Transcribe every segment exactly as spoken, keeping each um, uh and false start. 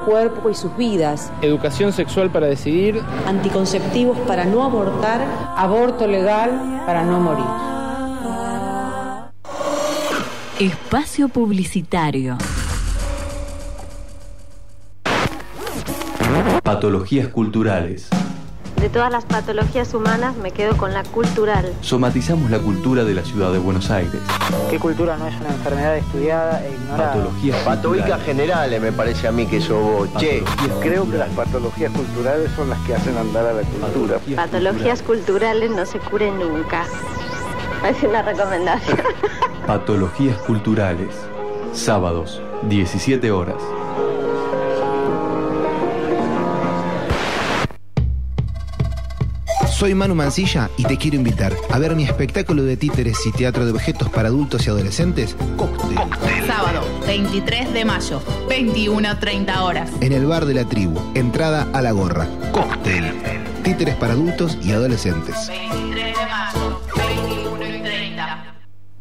cuerpo y sus vidas. Educación sexual para decidir. Anticonceptivos para no abortar. Aborto legal para no morir. Espacio publicitario. Patologías culturales. De todas las patologías humanas me quedo con la cultural. Somatizamos la cultura de la ciudad de Buenos Aires. ¿Qué cultura no es una enfermedad estudiada e ignorada? Patologías Patologías generales me parece a mí que eso vos. Che, creo que las patologías culturales son las que hacen andar a la cultura. Patologías, patologías culturales no se curen nunca. Es una recomendación. Patologías culturales. Sábados, diecisiete horas. Soy Manu Mancilla y te quiero invitar a ver mi espectáculo de títeres y teatro de objetos para adultos y adolescentes, Cóctel. Sábado, veintitrés de mayo, veintiuno treinta horas. En el Bar de la Tribu, entrada a la gorra. Cóctel. Títeres para adultos y adolescentes. veintitrés de mayo, veintiuno y treinta.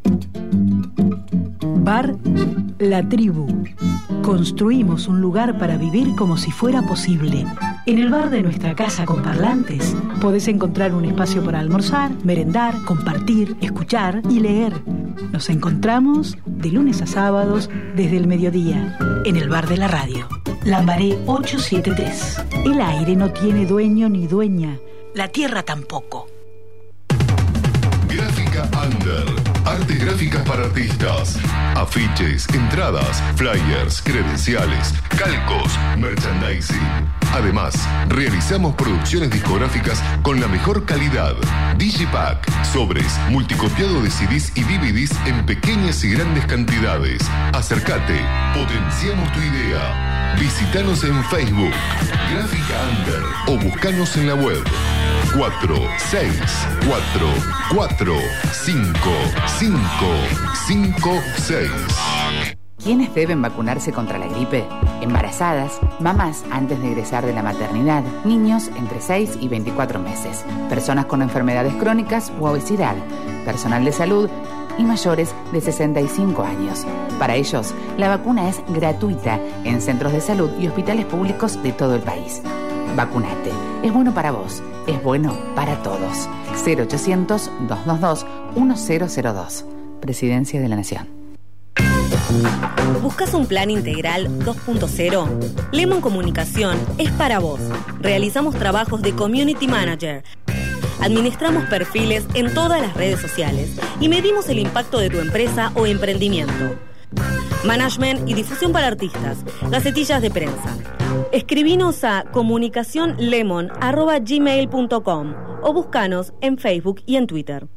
Bar La Tribu. Construimos un lugar para vivir como si fuera posible. En el bar de nuestra casa con parlantes podés encontrar un espacio para almorzar, merendar, compartir, escuchar y leer. Nos encontramos de lunes a sábados desde el mediodía en el bar de la radio. Lambaré ochocientos setenta y tres. El aire no tiene dueño ni dueña. La tierra tampoco. Gráfica Under. Artes gráficas para artistas. Afiches, entradas, flyers, credenciales, calcos, merchandising. Además, realizamos producciones discográficas con la mejor calidad. Digipack, sobres, multicopiado de C Ds y D V Ds en pequeñas y grandes cantidades. Acércate, potenciamos tu idea. Visítanos en Facebook, Gráfica Under, o buscanos en la web. cuatro seis cuatro cuatro cinco cinco cinco seis. ¿Quiénes deben vacunarse contra la gripe? Embarazadas, mamás antes de egresar de la maternidad, niños entre seis y veinticuatro meses, personas con enfermedades crónicas u obesidad, personal de salud y mayores de sesenta y cinco años. Para ellos, la vacuna es gratuita en centros de salud y hospitales públicos de todo el país. Vacunate. Es bueno para vos. Es bueno para todos. cero ochocientos, doscientos veintidós, mil dos. Presidencia de la Nación. ¿Buscas un plan integral dos punto cero? Lemon Comunicación es para vos. Realizamos trabajos de Community Manager. Administramos perfiles en todas las redes sociales y medimos el impacto de tu empresa o emprendimiento. Management y difusión para artistas. Gacetillas de prensa. Escribinos a comunicacionlemon arroba gmail punto com o búscanos en Facebook y en Twitter.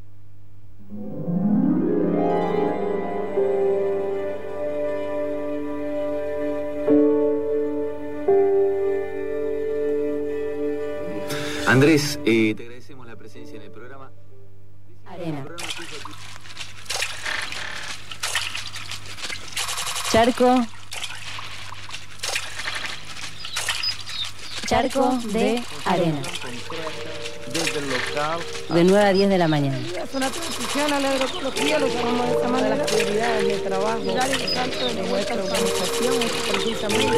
Andrés, eh, te agradecemos la presencia en el programa. Arena. Charco. Charco de arena. Desde el local. De nueve a diez de la mañana. Es una transición a la agroecología, lo llamamos de esta manera. Las prioridades de trabajo y el salto de nuestra organización es precisamente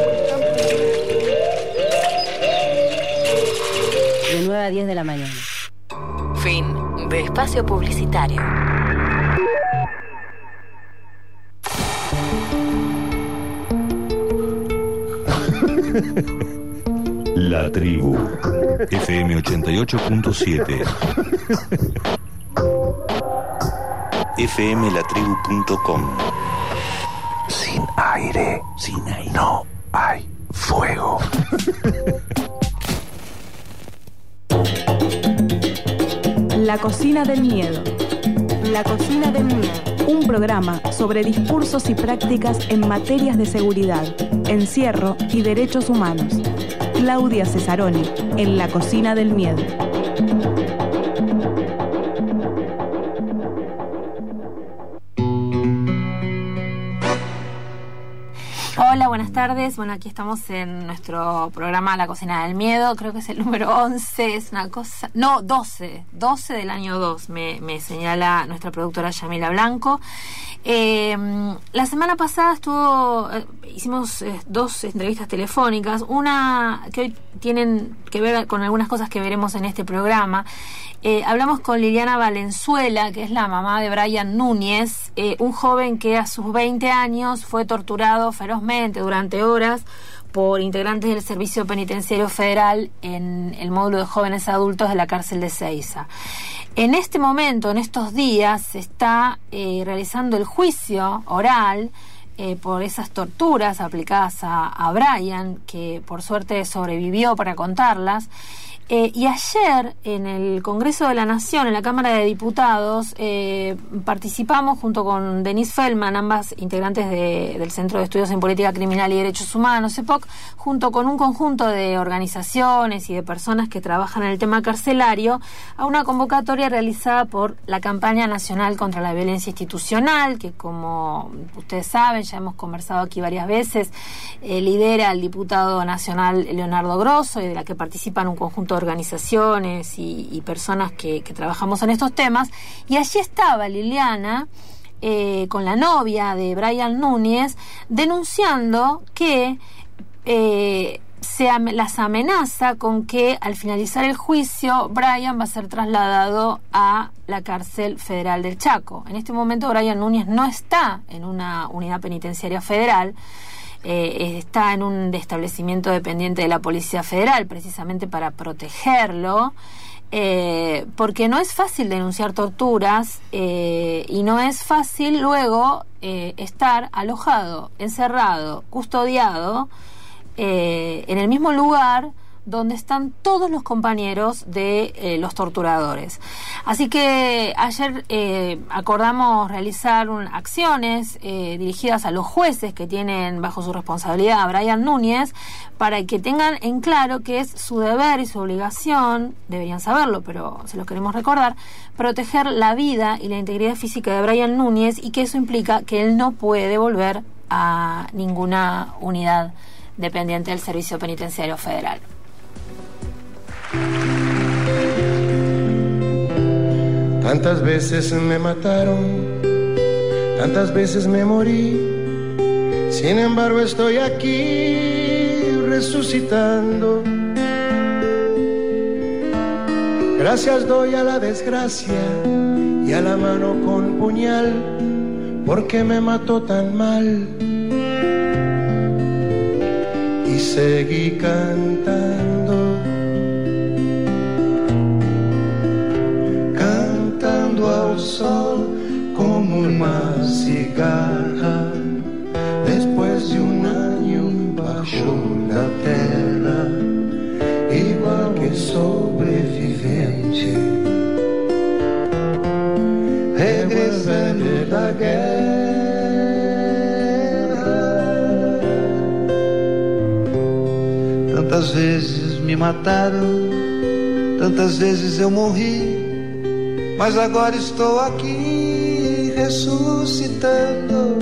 de nueve a diez de la mañana. Fin de espacio publicitario. La Tribu, F M ochenta y ocho punto siete, F M la tribu punto com. Sin aire, sin aire, no hay fuego. La cocina del miedo. La cocina del miedo. Un programa sobre discursos y prácticas en materias de seguridad, encierro y derechos humanos. Claudia Cesaroni, en La cocina del miedo. Hola, buenas tardes. tardes. Bueno, aquí estamos en nuestro programa La Cocina del Miedo. Creo que es el número once, es una cosa... No, doce. doce del año dos, me, me señala nuestra productora Yamila Blanco. Eh, la semana pasada estuvo... Eh, hicimos eh, dos entrevistas telefónicas. Una que hoy tienen que ver con algunas cosas que veremos en este programa. Eh, hablamos con Liliana Valenzuela, que es la mamá de Brian Núñez, eh, un joven que a sus veinte años fue torturado ferozmente durante horas por integrantes del Servicio Penitenciario Federal en el módulo de jóvenes adultos de la cárcel de Seiza. En este momento, en estos días, se está eh, realizando el juicio oral eh, por esas torturas aplicadas a, a Brian, que por suerte sobrevivió para contarlas. Eh, y ayer en el Congreso de la Nación, en la Cámara de Diputados, eh, participamos junto con Denise Feldman, ambas integrantes de, del Centro de Estudios en Política Criminal y Derechos Humanos, C E P O C, junto con un conjunto de organizaciones y de personas que trabajan en el tema carcelario, a una convocatoria realizada por la Campaña Nacional contra la Violencia Institucional, que, como ustedes saben, ya hemos conversado aquí varias veces, eh, lidera el diputado nacional Leonardo Grosso, y de la que participan un conjunto de organizaciones y, y personas que, que trabajamos en estos temas. Y allí estaba Liliana eh, con la novia de Brian Núñez denunciando que eh, se am- las amenaza con que al finalizar el juicio Brian va a ser trasladado a la cárcel federal del Chaco. En este momento Brian Núñez no está en una unidad penitenciaria federal. Eh, está en un establecimiento dependiente de la Policía Federal, precisamente para protegerlo, eh, porque no es fácil denunciar torturas eh, y no es fácil luego eh, estar alojado, encerrado, custodiado eh, en el mismo lugar donde están todos los compañeros de eh, los torturadores. Así que ayer eh, acordamos realizar un, acciones eh, dirigidas a los jueces que tienen bajo su responsabilidad a Brian Núñez, para que tengan en claro que es su deber y su obligación, deberían saberlo, pero se los queremos recordar, proteger la vida y la integridad física de Brian Núñez, y que eso implica que él no puede volver a ninguna unidad dependiente del Servicio Penitenciario Federal. Tantas veces me mataron, tantas veces me morí, sin embargo estoy aquí resucitando. Gracias doy a la desgracia y a la mano con puñal, porque me mató tan mal. Y seguí cantando, al sol como una cigarra, después de un año bajo la tierra, igual que sobreviviente, regresando de la guerra. Tantas vezes me mataram, tantas vezes eu morri, mas agora estou aqui ressuscitando.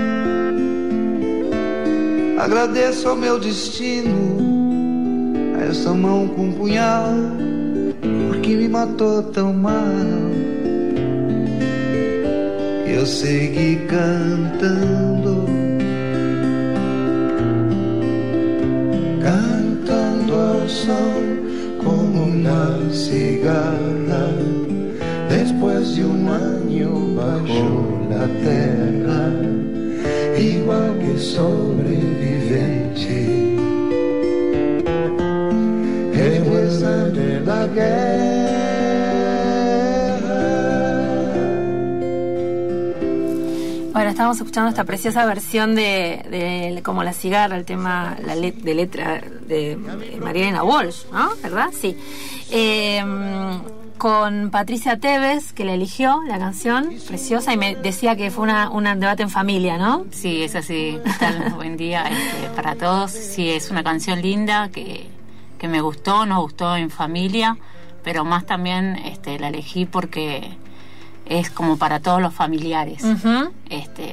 Agradeço ao meu destino, a essa mão com um punhal, porque me matou tão mal. Eu segui cantando, cantando ao sol como uma cigarra, después de un año bajo la tierra, igual que sobreviviente, regresando de la guerra. Bueno, estábamos escuchando esta preciosa versión de, de Como la cigarra, el tema la let, de letra de Marielena Walsh, ¿no? ¿Verdad? Sí. Eh, con Patricia Tevez, que le eligió la canción, preciosa, y me decía que fue una, un debate en familia, ¿no? Sí, es así. Tal, buen día este, para todos. Sí, es una canción linda que, que me gustó, nos gustó en familia, pero más también este, la elegí porque es como para todos los familiares. Uh-huh. Este,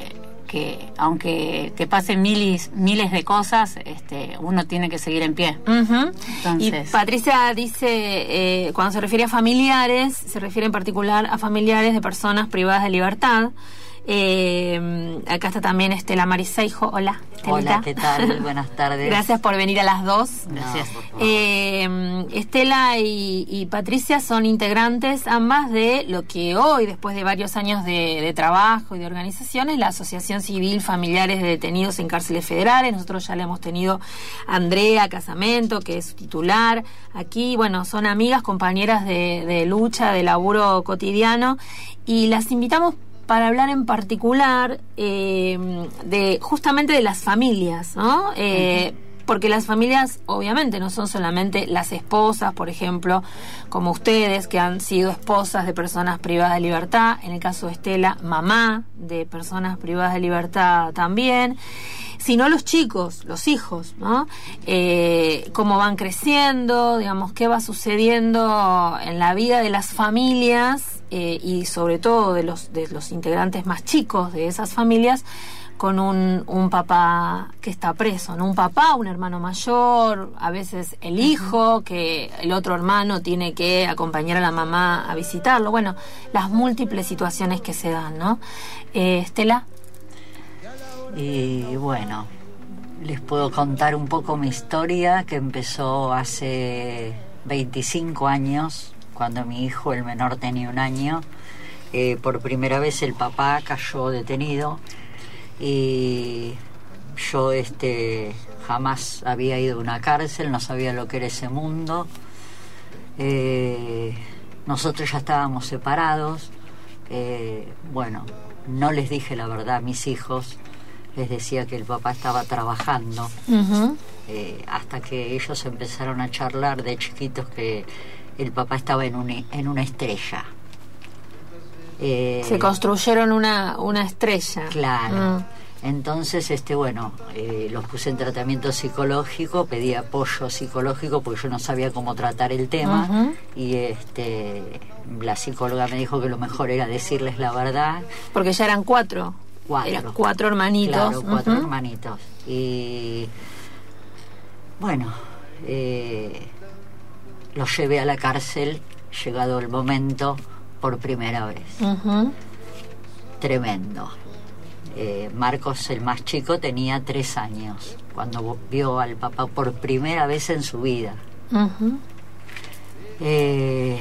que aunque te pasen miles, miles de cosas, este, uno tiene que seguir en pie. Uh-huh. Entonces, y Patricia dice, eh, cuando se refiere a familiares, se refiere en particular a familiares de personas privadas de libertad. Eh, acá está también Estela Mariseijo. Hola, Estelita. Hola, ¿qué tal? Buenas tardes. Gracias por venir a las dos. Gracias. No, eh, Estela y, y Patricia son integrantes ambas de lo que hoy, después de varios años de, de trabajo y de organización, es la Asociación Civil Familiares de Detenidos en Cárceles Federales. Nosotros ya le hemos tenido a Andrea Casamento, que es su titular. Aquí, bueno, son amigas, compañeras de, de lucha, de laburo cotidiano, y las invitamos para hablar en particular eh, de justamente de las familias, ¿no? Eh, uh-huh. Porque las familias obviamente no son solamente las esposas, por ejemplo, como ustedes, que han sido esposas de personas privadas de libertad, en el caso de Estela, mamá de personas privadas de libertad también, sino los chicos, los hijos, ¿no? Eh, cómo van creciendo, digamos, qué va sucediendo en la vida de las familias, eh, y sobre todo de los de los integrantes más chicos de esas familias, con un, un papá que está preso, ¿no? Un papá, un hermano mayor, a veces el hijo, que el otro hermano tiene que acompañar a la mamá a visitarlo. Bueno, las múltiples situaciones que se dan, ¿no? Eh, Estela. Y bueno, les puedo contar un poco mi historia, que empezó hace veinticinco años, cuando mi hijo, el menor, tenía un año. Eh, por primera vez el papá cayó detenido y yo este jamás había ido a una cárcel, no sabía lo que era ese mundo. Eh, nosotros ya estábamos separados. Eh, bueno, no les dije la verdad a mis hijos. Les decía que el papá estaba trabajando, uh-huh. eh, hasta que ellos empezaron a charlar de chiquitos que el papá estaba en, un, en una estrella. Eh, Se construyeron una, una estrella. Claro. Uh. Entonces, este bueno, eh, los puse en tratamiento psicológico, pedí apoyo psicológico porque yo no sabía cómo tratar el tema, uh-huh. y este la psicóloga me dijo que lo mejor era decirles la verdad. Porque ya eran cuatro. Cuatro. Eran cuatro hermanitos. Claro, cuatro uh-huh. hermanitos. Y bueno, eh, los llevé a la cárcel, llegado el momento, por primera vez. Uh-huh. Tremendo. Eh, Marcos, el más chico, tenía tres años cuando vio al papá por primera vez en su vida. Uh-huh. Eh...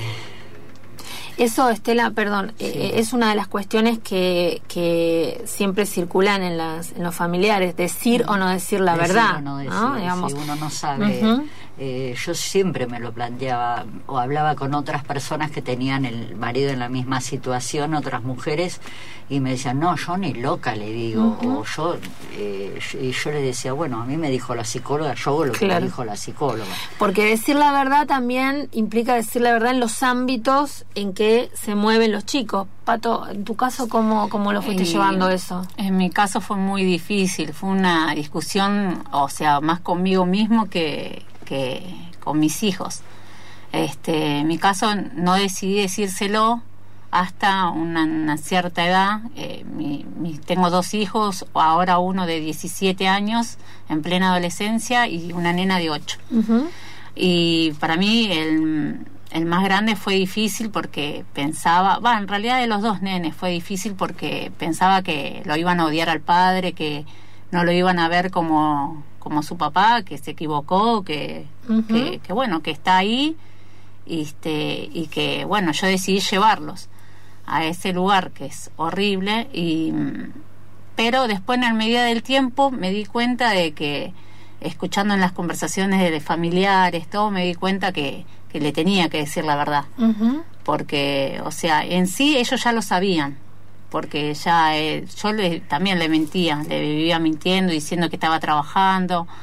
Eso, Estela, perdón, sí. eh, es una de las cuestiones que, que siempre circulan en, las, en los familiares, decir uh-huh. o no decir la decir verdad. O no decir, ¿no? Digamos. Si uno no sabe. Uh-huh. Eh, yo siempre me lo planteaba o hablaba con otras personas que tenían el marido en la misma situación, otras mujeres, y me decían, no, yo ni loca le digo, uh-huh. o yo, eh, y yo les decía, bueno, a mí me dijo la psicóloga, yo hago lo claro. que me dijo la psicóloga. Porque decir la verdad también implica decir la verdad en los ámbitos en que se mueven los chicos. Pato, en tu caso, ¿cómo, cómo lo fuiste y, llevando eso? En mi caso fue muy difícil, fue una discusión, o sea, más conmigo mismo que que con mis hijos. Este, en mi caso no decidí decírselo hasta una, una cierta edad. Eh, mi, mi, tengo dos hijos, ahora uno de diecisiete años en plena adolescencia y una nena de ocho. Uh-huh. Y para mí el, el más grande fue difícil porque pensaba, va, en realidad de los dos nenes fue difícil porque pensaba que lo iban a odiar al padre, que no lo iban a ver como como su papá, que se equivocó, que, uh-huh. que, que bueno, que está ahí, y, este, y que bueno, yo decidí llevarlos a ese lugar que es horrible, y pero después en la medida del tiempo me di cuenta de que, escuchando en las conversaciones de familiares, todo, me di cuenta que, que le tenía que decir la verdad, uh-huh. porque, o sea, en sí ellos ya lo sabían, porque ya eh, yo le, también le mentía, le vivía mintiendo, diciendo que estaba trabajando,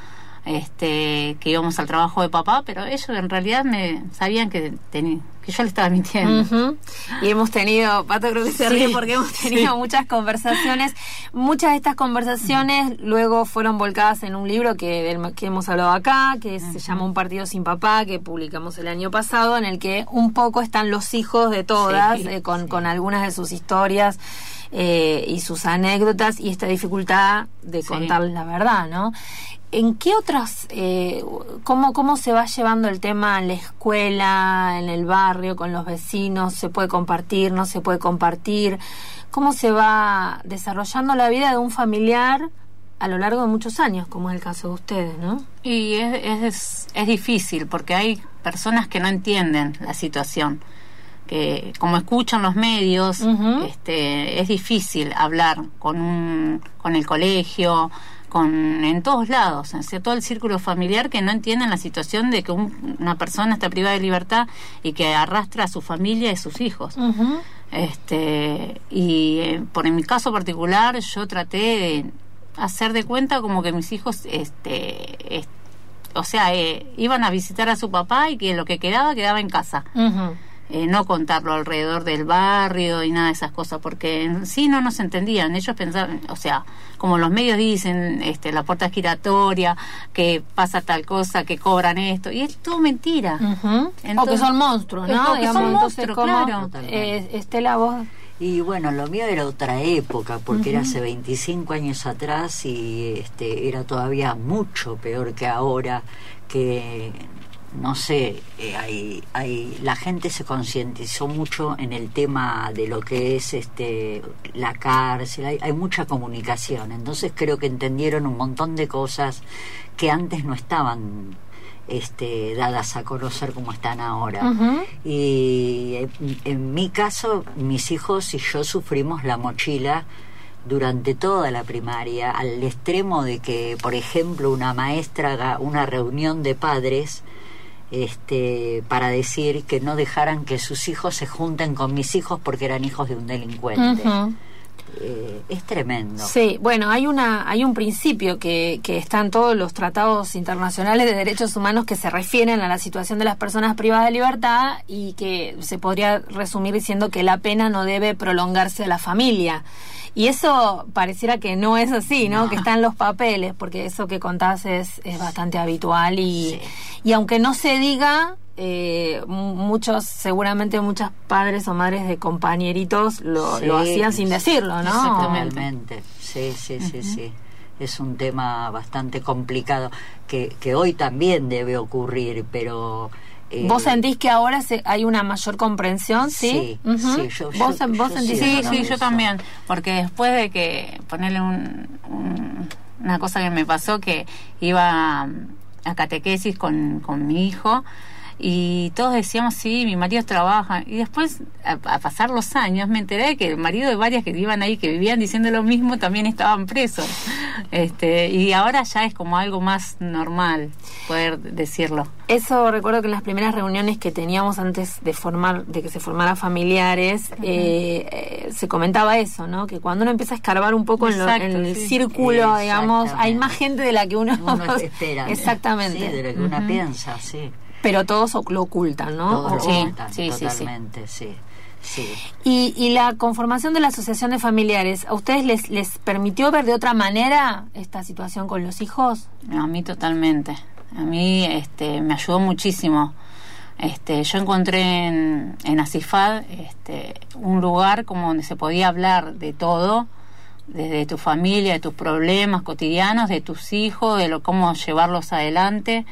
este, que íbamos al trabajo de papá, pero ellos en realidad me sabían que tenía, que yo le estaba mintiendo. Uh-huh. Y hemos tenido, Pato creo que se Sí, ríe porque hemos tenido sí. muchas conversaciones. Muchas de estas conversaciones luego fueron volcadas en un libro que, del, que hemos hablado acá, que uh-huh. se llama Un partido sin papá, que publicamos el año pasado, en el que un poco están los hijos de todas, Sí, eh, con, sí. con algunas de sus historias eh, y sus anécdotas, y esta dificultad de Sí. contar la verdad, ¿no? ¿En qué otras, eh, cómo, cómo se va llevando el tema en la escuela, en el barrio, con los vecinos? ¿Se puede compartir, no se puede compartir? ¿Cómo se va desarrollando la vida de un familiar a lo largo de muchos años, como es el caso de ustedes, ¿no? Y es, es, es difícil porque hay personas que no entienden la situación, que como escuchan los medios, uh-huh. este, es difícil hablar con un, con el colegio, con en todos lados, en todo el círculo familiar, que no entienden la situación de que un, una persona está privada de libertad y que arrastra a su familia y a sus hijos. Uh-huh. Este, y eh, por en mi caso particular, yo traté de hacer de cuenta como que mis hijos, este, est, o sea, eh, iban a visitar a su papá y que lo que quedaba, quedaba en casa. Uh-huh. Eh, no contarlo alrededor del barrio y nada de esas cosas, porque en sí no nos entendían. Ellos pensaban, o sea, como los medios dicen, este, la puerta es giratoria, que pasa tal cosa, que cobran esto, y es todo mentira. Uh-huh. Entonces, o que son monstruos, ¿no? O que son monstruos, claro. Eh, Estela, vos... Y bueno, lo mío era otra época, porque Uh-huh. era hace veinticinco años atrás y este era todavía mucho peor que ahora, que... no sé, eh, hay, hay, la gente se concientizó mucho en el tema de lo que es este la cárcel, hay, hay mucha comunicación, entonces creo que entendieron un montón de cosas que antes no estaban este, dadas a conocer como están ahora. Uh-huh. Y en, en mi caso, mis hijos y yo sufrimos la mochila durante toda la primaria, al extremo de que, por ejemplo, una maestra haga una reunión de padres este para decir que no dejaran que sus hijos se junten con mis hijos porque eran hijos de un delincuente. Uh-huh. Eh, es tremendo. Sí, bueno, hay una hay un principio que, que está en todos los tratados internacionales de derechos humanos que se refieren a la situación de las personas privadas de libertad y que se podría resumir diciendo que la pena no debe prolongarse a la familia. Y eso pareciera que no es así, ¿no? No. Que está en los papeles, porque eso que contás es, es bastante habitual y, sí. y aunque no se diga, eh, muchos, seguramente muchos padres o madres de compañeritos lo, sí, lo hacían sin decirlo, ¿no? Exactamente, sí, sí, sí, uh-huh. sí. Es un tema bastante complicado que, que hoy también debe ocurrir, pero... Eh, ¿Vos sentís que ahora se, hay una mayor comprensión? Sí, sí, uh-huh. sí yo, ¿Vos, yo, vos yo Sí, sentís sí, eso? sí, yo también, porque después de que ponerle un, un, una cosa que me pasó, que iba a catequesis con, con mi hijo y todos decíamos, sí, mi marido trabaja, y después a, a pasar los años me enteré que el marido de varias que iban ahí, que vivían diciendo lo mismo, también estaban presos. este y ahora ya es como algo más normal poder decirlo. Eso recuerdo que en las primeras reuniones que teníamos antes de formar, de que se formara familiares, uh-huh. eh, eh, se comentaba eso, ¿no? Que cuando uno empieza a escarbar un poco Exacto, en, lo, en el sí. círculo, digamos, hay más gente de la que uno, uno espera. Exactamente. Sí, de lo que uh-huh. uno piensa, sí. Pero todos lo ocultan, ¿no? Todos lo sí, ocultan, sí, totalmente, sí, sí. sí. Y, y la conformación de la asociación de familiares, ¿a ustedes les, les permitió ver de otra manera esta situación con los hijos? A mí totalmente. A mí este, me ayudó muchísimo. Este, yo encontré en, en Asifad este, un lugar como donde se podía hablar de todo, desde tu familia, de tus problemas cotidianos, de tus hijos, de lo cómo llevarlos adelante.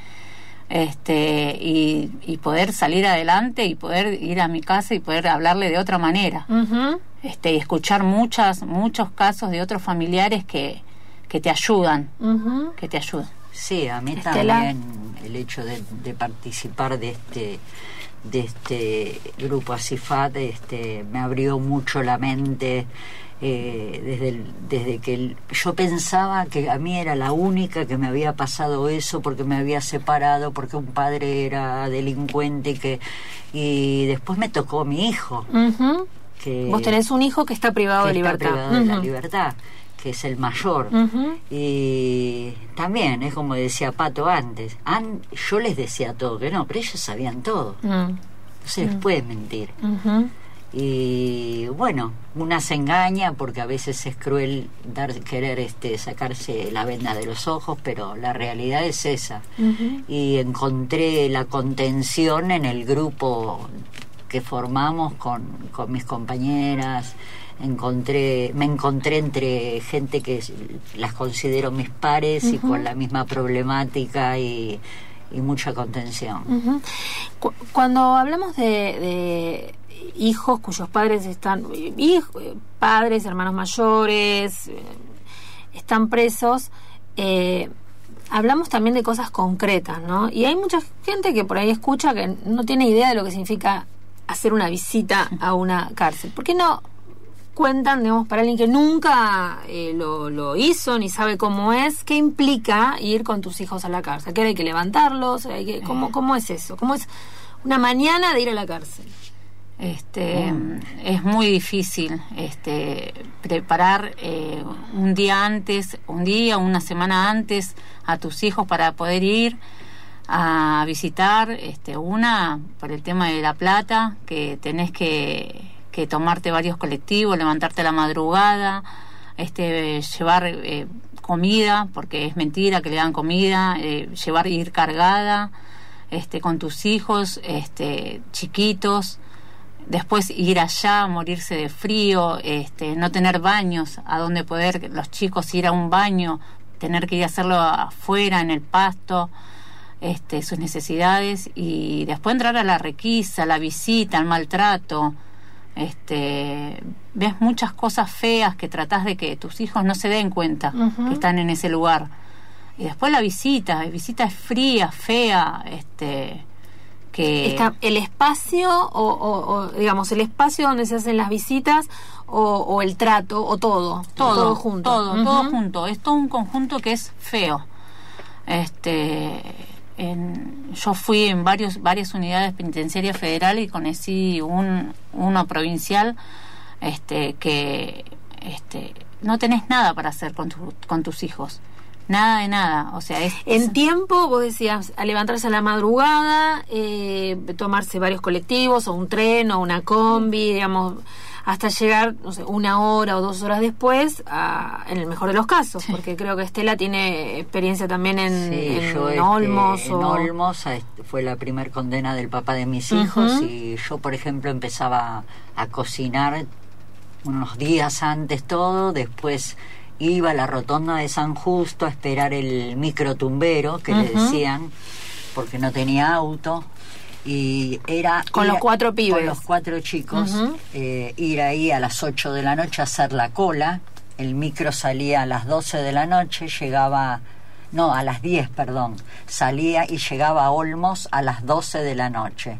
Este, y, y poder salir adelante y poder ir a mi casa y poder hablarle de otra manera. Uh-huh. Este, y escuchar muchas, muchos casos de otros familiares que, que te ayudan, uh-huh. que te ayudan. Sí, a mí Estela. También el hecho de, de participar de este de este grupo Asifad este, me abrió mucho la mente. Eh, desde el, desde que el, yo pensaba que a mí era la única que me había pasado eso porque me había separado, porque un padre era delincuente y que y después me tocó mi hijo. Uh-huh. Que, vos tenés un hijo que está privado que de está libertad. privado uh-huh. de la libertad, que es el mayor. Uh-huh. Y también, es como decía Pato antes, an, yo les decía todo que no, pero ellos sabían todo. Uh-huh. No se les uh-huh. puede mentir. Uh-huh. Y bueno, una se engaña porque a veces es cruel dar, querer este, sacarse la venda de los ojos, pero la realidad es esa. Uh-huh. Y encontré la contención en el grupo que formamos con, con mis compañeras. Encontré, me encontré entre gente que las considero mis pares, uh-huh. y con la misma problemática y, y mucha contención. Uh-huh. Cu- cuando hablamos de, de hijos cuyos padres están, hijos, padres, hermanos mayores, eh, están presos, eh, hablamos también de cosas concretas, ¿no? Y hay mucha gente que por ahí escucha que no tiene idea de lo que significa hacer una visita a una cárcel. ¿Por qué no cuentan, digamos, para alguien que nunca eh, lo, lo hizo ni sabe cómo es, qué implica ir con tus hijos a la cárcel? ¿Que hay que levantarlos? Hay que, ¿cómo, ¿Cómo es eso? ¿Cómo es una mañana de ir a la cárcel? Este, mm. Es muy difícil este, preparar eh, un día antes, un día, una semana antes a tus hijos para poder ir a visitar. Este, una, por el tema de la plata, que tenés que, que tomarte varios colectivos, levantarte a la madrugada, este, llevar eh, comida, porque es mentira que le dan comida, eh, llevar, ir cargada este, con tus hijos este, chiquitos. Después ir allá, morirse de frío, este, no tener baños, a donde poder los chicos ir a un baño, tener que ir a hacerlo afuera, en el pasto, este, sus necesidades, y después entrar a la requisa, la visita, el maltrato. Este, ves muchas cosas feas que tratás de que tus hijos no se den cuenta, uh-huh. que están en ese lugar. Y después la visita, la visita es fría, fea, este... que está el espacio o, o, o digamos el espacio donde se hacen las visitas o, o el trato o todo todo, todo junto todo, uh-huh. todo junto, es todo un conjunto que es feo. Este en, yo fui en varios varias unidades penitenciarias federales y conocí un uno provincial este que este no tenés nada para hacer con tu, con tus hijos. Nada de nada, o sea, es... En tiempo, vos decías, a levantarse a la madrugada, eh, tomarse varios colectivos, o un tren, o una combi, digamos, hasta llegar, no sé, una hora o dos horas después, a, en el mejor de los casos, sí. Porque creo que Estela tiene experiencia también en, sí, en, yo, en este, Olmos. En o... Olmos fue la primer condena del papá de mis hijos, uh-huh. y yo, por ejemplo, empezaba a cocinar unos días antes todo, después... iba a la rotonda de San Justo a esperar el microtumbero que uh-huh. le decían, porque no tenía auto, y era con ir, los cuatro pibes, con los cuatro chicos, uh-huh. eh, ir ahí a las ocho de la noche a hacer la cola. El micro salía a las doce de la noche, llegaba, no, a las diez, perdón, salía y llegaba a Olmos a las doce de la noche.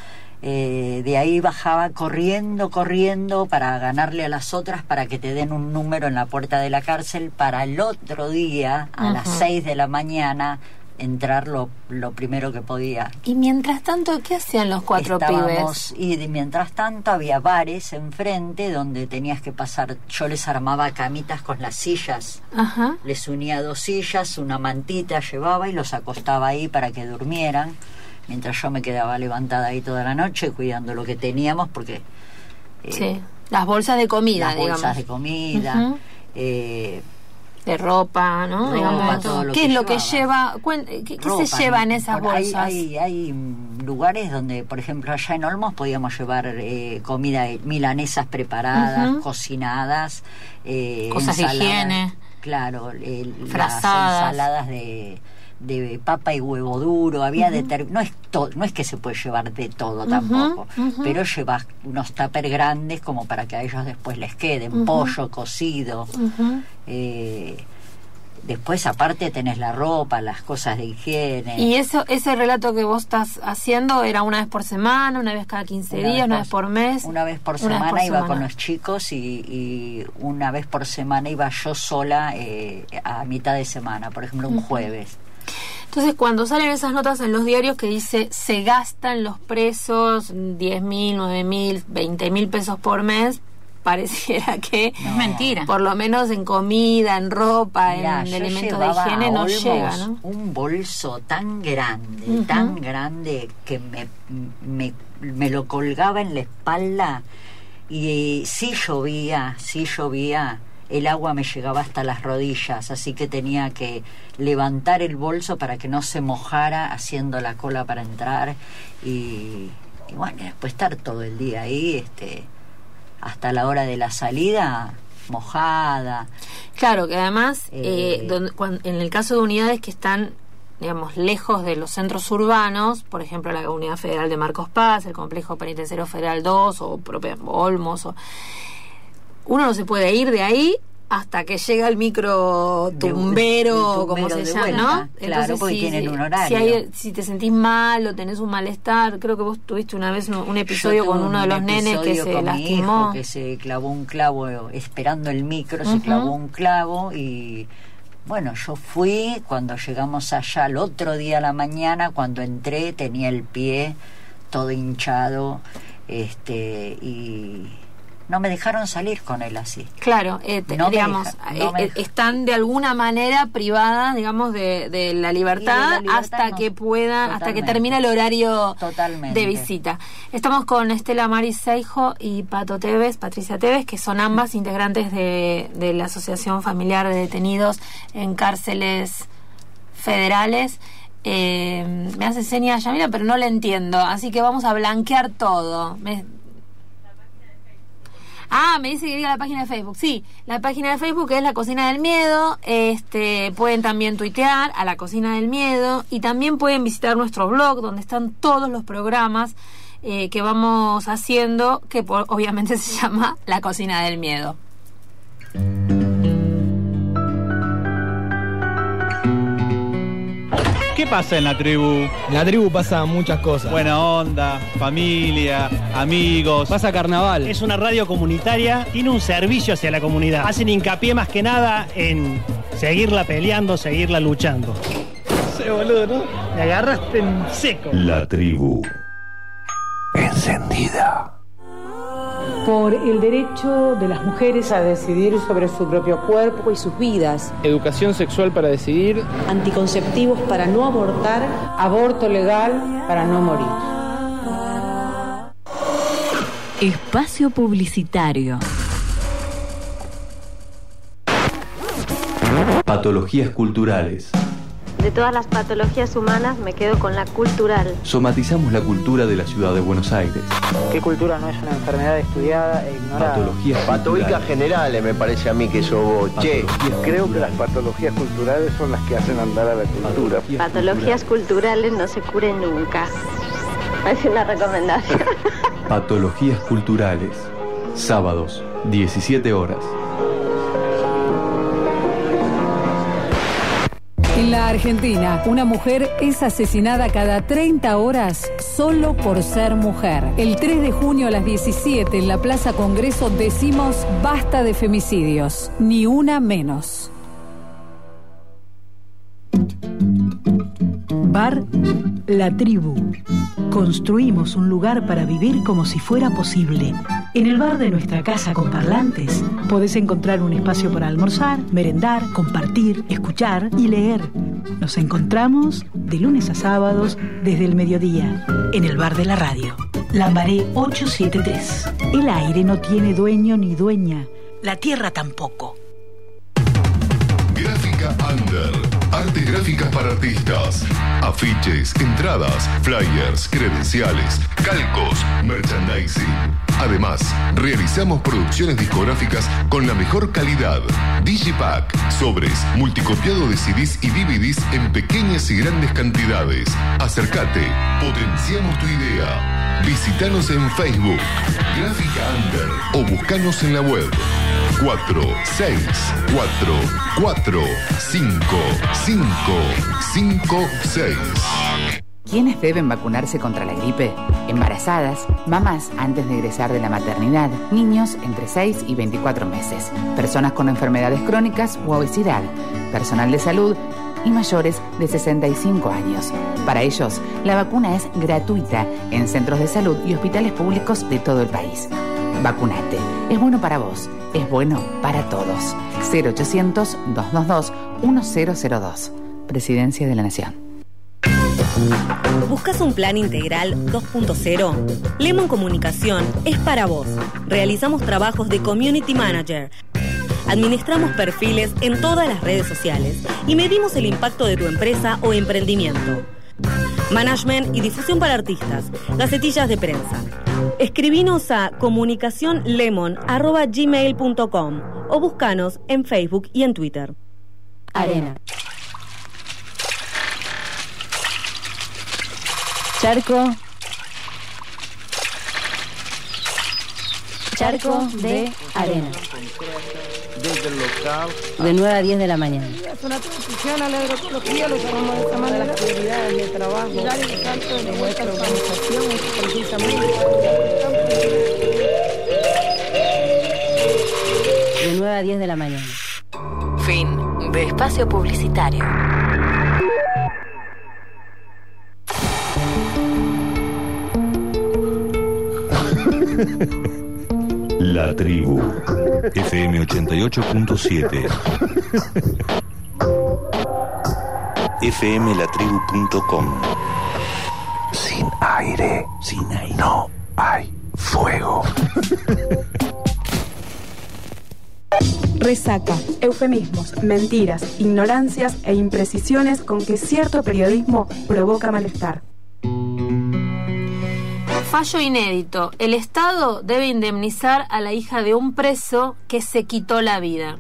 Eh, de ahí bajaba corriendo, corriendo para ganarle a las otras, para que te den un número en la puerta de la cárcel, para el otro día, a uh-huh. las seis de la mañana, entrar lo, lo primero que podía. Y mientras tanto, ¿qué hacían los cuatro Estábamos, pibes? Y de, mientras tanto había bares enfrente donde tenías que pasar, yo les armaba camitas con las sillas, uh-huh. les unía dos sillas, una mantita llevaba y los acostaba ahí para que durmieran, mientras yo me quedaba levantada ahí toda la noche cuidando lo que teníamos, porque eh, sí, las bolsas de comida, las digamos. bolsas de comida, uh-huh. eh, de ropa, ¿no? Ropa, digamos, todo lo ¿qué que es lo llevaba? que lleva? ¿Qué, qué ropa, se lleva en esas bueno, bolsas? Hay, hay, hay lugares donde, por ejemplo, allá en Olmos podíamos llevar eh, comida, milanesas preparadas, uh-huh. cocinadas, eh, cosas de higiene, claro, eh, frazadas, las ensaladas de de papa y huevo duro, había uh-huh. deter... no es to... no es que se puede llevar de todo uh-huh. tampoco, uh-huh. pero llevas unos tupper grandes como para que a ellos después les queden, uh-huh. pollo cocido, uh-huh. eh, después aparte tenés la ropa, las cosas de higiene. Y eso, ese relato que vos estás haciendo era una vez por semana, una vez cada quince una días, vez una por, vez por mes. Una vez por semana por iba semana. Con los chicos y, y una vez por semana iba yo sola eh, a mitad de semana, por ejemplo un uh-huh. jueves. Entonces, cuando salen esas notas en los diarios que dice se gastan los presos diez mil, nueve mil, veinte mil pesos por mes, pareciera que no. Es mentira. Por lo menos en comida, en ropa, Mirá, en yo elementos de higiene no Olmos llega, ¿no? Un bolso tan grande, Uh-huh. tan grande que me, me, me lo colgaba en la espalda y si llovía, si llovía, el agua me llegaba hasta las rodillas, así que tenía que levantar el bolso para que no se mojara haciendo la cola para entrar y, y bueno, después estar todo el día ahí, este, hasta la hora de la salida mojada. Claro, que además Eh, eh, donde, cuando, en el caso de unidades que están, digamos, lejos de los centros urbanos, por ejemplo la Unidad Federal de Marcos Paz, el Complejo Penitenciario Federal dos o propia Olmos, o, uno no se puede ir de ahí hasta que llega el micro tumbero, de, como tumbero se de llama, vuelta, ¿no? claro, Entonces, porque si, tienen un si, horario. hay, si te sentís mal o tenés un malestar, creo que vos tuviste una vez un, un episodio Yo tuve con uno de los un nenes que episodio se con mi lastimó. hijo, que se clavó un clavo esperando el micro, Uh-huh. se clavó un clavo y bueno, yo fui, cuando llegamos allá al otro día a la mañana, cuando entré tenía el pie todo hinchado, este y no me dejaron salir con él así. Claro, eh, te, No me digamos, deja, no eh, me eh, deja. están de alguna manera privadas, digamos, de, de la libertad, Y de la libertad hasta no, que pueda, hasta que totalmente. termine el horario Totalmente. de visita. Estamos con Estela Maris Seijo y Pato Tevez, Patricia Tevez, que son ambas integrantes de, de la Asociación Familiar de Detenidos en Cárceles Federales. Eh, me hace señas Yamila, pero no la entiendo, así que vamos a blanquear todo. Me, Ah, me dice que diga la página de Facebook. Sí, la página de Facebook es La Cocina del Miedo. Este, pueden también tuitear a La Cocina del Miedo y también pueden visitar nuestro blog donde están todos los programas eh, que vamos haciendo, que por, obviamente se llama La Cocina del Miedo. ¿Qué pasa en la tribu? En la tribu pasa muchas cosas. Buena onda, familia, amigos. Pasa carnaval. Es una radio comunitaria, tiene un servicio hacia la comunidad. Hacen hincapié más que nada en seguirla peleando, seguirla luchando. Sí, boludo, ¿no? Me agarraste en seco. La tribu. Encendida. Por el derecho de las mujeres a decidir sobre su propio cuerpo y sus vidas. Educación sexual para decidir. Anticonceptivos para no abortar. Aborto legal para no morir. Espacio publicitario. Patologías culturales. De todas las patologías humanas me quedo con la cultural. Somatizamos la cultura de la ciudad de Buenos Aires. ¿Qué cultura no es una enfermedad estudiada e ignorada? Patologías Patologías culturales. generales me parece a mí que sos vos, che. Patologías Creo que las culturales. patologías culturales son las que hacen andar a la cultura. Patologías culturales no se curen nunca. Es una recomendación. Patologías culturales. Sábados, diecisiete horas. En la Argentina, una mujer es asesinada cada treinta horas solo por ser mujer. El tres de junio a las diecisiete en la Plaza Congreso decimos basta de femicidios, ni una menos. Bar La Tribu. Construimos un lugar para vivir como si fuera posible. En el bar de nuestra casa con parlantes podés encontrar un espacio para almorzar, merendar, compartir, escuchar y leer. Nos encontramos de lunes a sábados desde el mediodía en el bar de la radio. Lambaré ochocientos setenta y tres. El aire no tiene dueño ni dueña. La tierra tampoco. Gráfica Under. Artes gráficas para artistas. Afiches, entradas, flyers, credenciales, calcos, merchandising. Además, realizamos producciones discográficas con la mejor calidad. Digipack, sobres, multicopiado de C Ds y D V Ds en pequeñas y grandes cantidades. Acércate, potenciamos tu idea. Visítanos en Facebook, Gráfica Under, o buscanos en la web. cuatro seis cuatro cuatro cinco cinco cinco seis. ¿Quiénes deben vacunarse contra la gripe? Embarazadas, mamás antes de egresar de la maternidad, niños entre seis y veinticuatro meses, personas con enfermedades crónicas u obesidad, personal de salud y mayores de sesenta y cinco años. Para ellos, la vacuna es gratuita en centros de salud y hospitales públicos de todo el país. Vacunate. Es bueno para vos. Es bueno para todos. cero ochocientos, dos dos dos, uno cero cero dos. Presidencia de la Nación. ¿Buscas un plan integral dos punto cero? Lemon Comunicación es para vos. Realizamos trabajos de Community Manager. Administramos perfiles en todas las redes sociales y medimos el impacto de tu empresa o emprendimiento. Management y difusión para artistas, gacetillas de prensa. Escribinos a comunicacionlemon arroba gmail punto com o búscanos en Facebook y en Twitter. Arena. Charco. Charco de arena. Desde el local. De nueve a diez de la mañana. Es una transición a la agroecología, lo llamamos de esta manera. Las prioridades de trabajo y dar el salto de nuestra organización es precisamente de nueve a diez de la mañana. Fin de espacio publicitario. La Tribu, F M ochenta y ocho punto siete. F M la tribu punto com. Sin aire, sin aire, no hay fuego. Resaca, eufemismos, mentiras, ignorancias e imprecisiones con que cierto periodismo provoca malestar. Fallo inédito. El Estado debe indemnizar a la hija de un preso que se quitó la vida.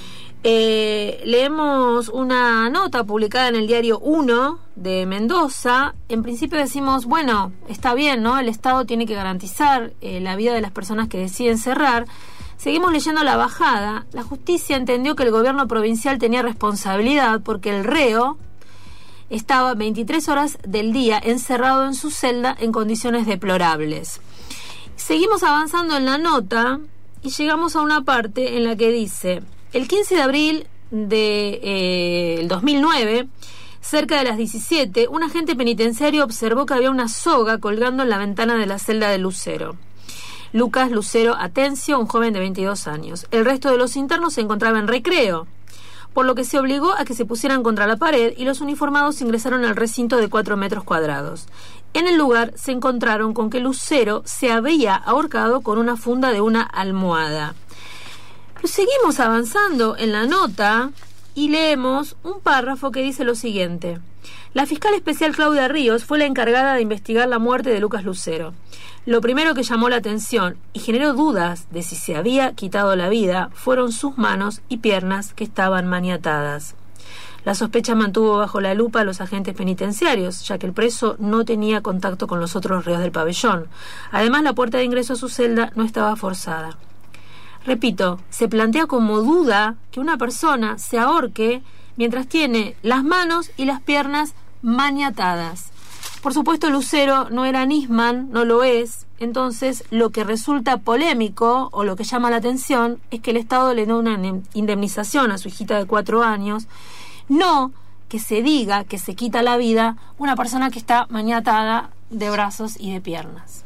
Eh, leemos una nota publicada en el diario Uno de Mendoza. En principio decimos, bueno, está bien, ¿no? El Estado tiene que garantizar eh, la vida de las personas que deciden cerrar. Seguimos leyendo la bajada. La justicia entendió que el gobierno provincial tenía responsabilidad porque el reo estaba veintitrés horas del día encerrado en su celda en condiciones deplorables. Seguimos avanzando en la nota y llegamos a una parte en la que dice: el quince de abril del de, eh, dos mil nueve, cerca de las diecisiete, un agente penitenciario observó que había una soga colgando en la ventana de la celda de Lucero. Lucas Lucero Atencio, un joven de veintidós años. El resto de los internos se encontraba en recreo, por lo que se obligó a que se pusieran contra la pared y los uniformados ingresaron al recinto de cuatro metros cuadrados. En el lugar se encontraron con que Lucero se había ahorcado con una funda de una almohada. Pero seguimos avanzando en la nota y leemos un párrafo que dice lo siguiente: la fiscal especial Claudia Ríos fue la encargada de investigar la muerte de Lucas Lucero. Lo primero que llamó la atención y generó dudas de si se había quitado la vida fueron sus manos y piernas que estaban maniatadas. La sospecha mantuvo bajo la lupa a los agentes penitenciarios, ya que el preso no tenía contacto con los otros reos del pabellón. Además, la puerta de ingreso a su celda no estaba forzada. Repito, se plantea como duda que una persona se ahorque mientras tiene las manos y las piernas maniatadas. Por supuesto, Lucero no era Nisman, no lo es. Entonces, lo que resulta polémico o lo que llama la atención es que el Estado le da una indemnización a su hijita de cuatro años, no que se diga que se quita la vida una persona que está maniatada de brazos y de piernas.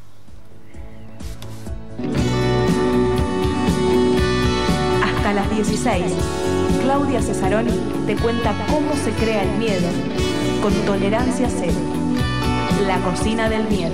Hasta las dieciséis, Claudia Cesaroni te cuenta cómo se crea el miedo con Tolerancia Cero. La cocina del miedo.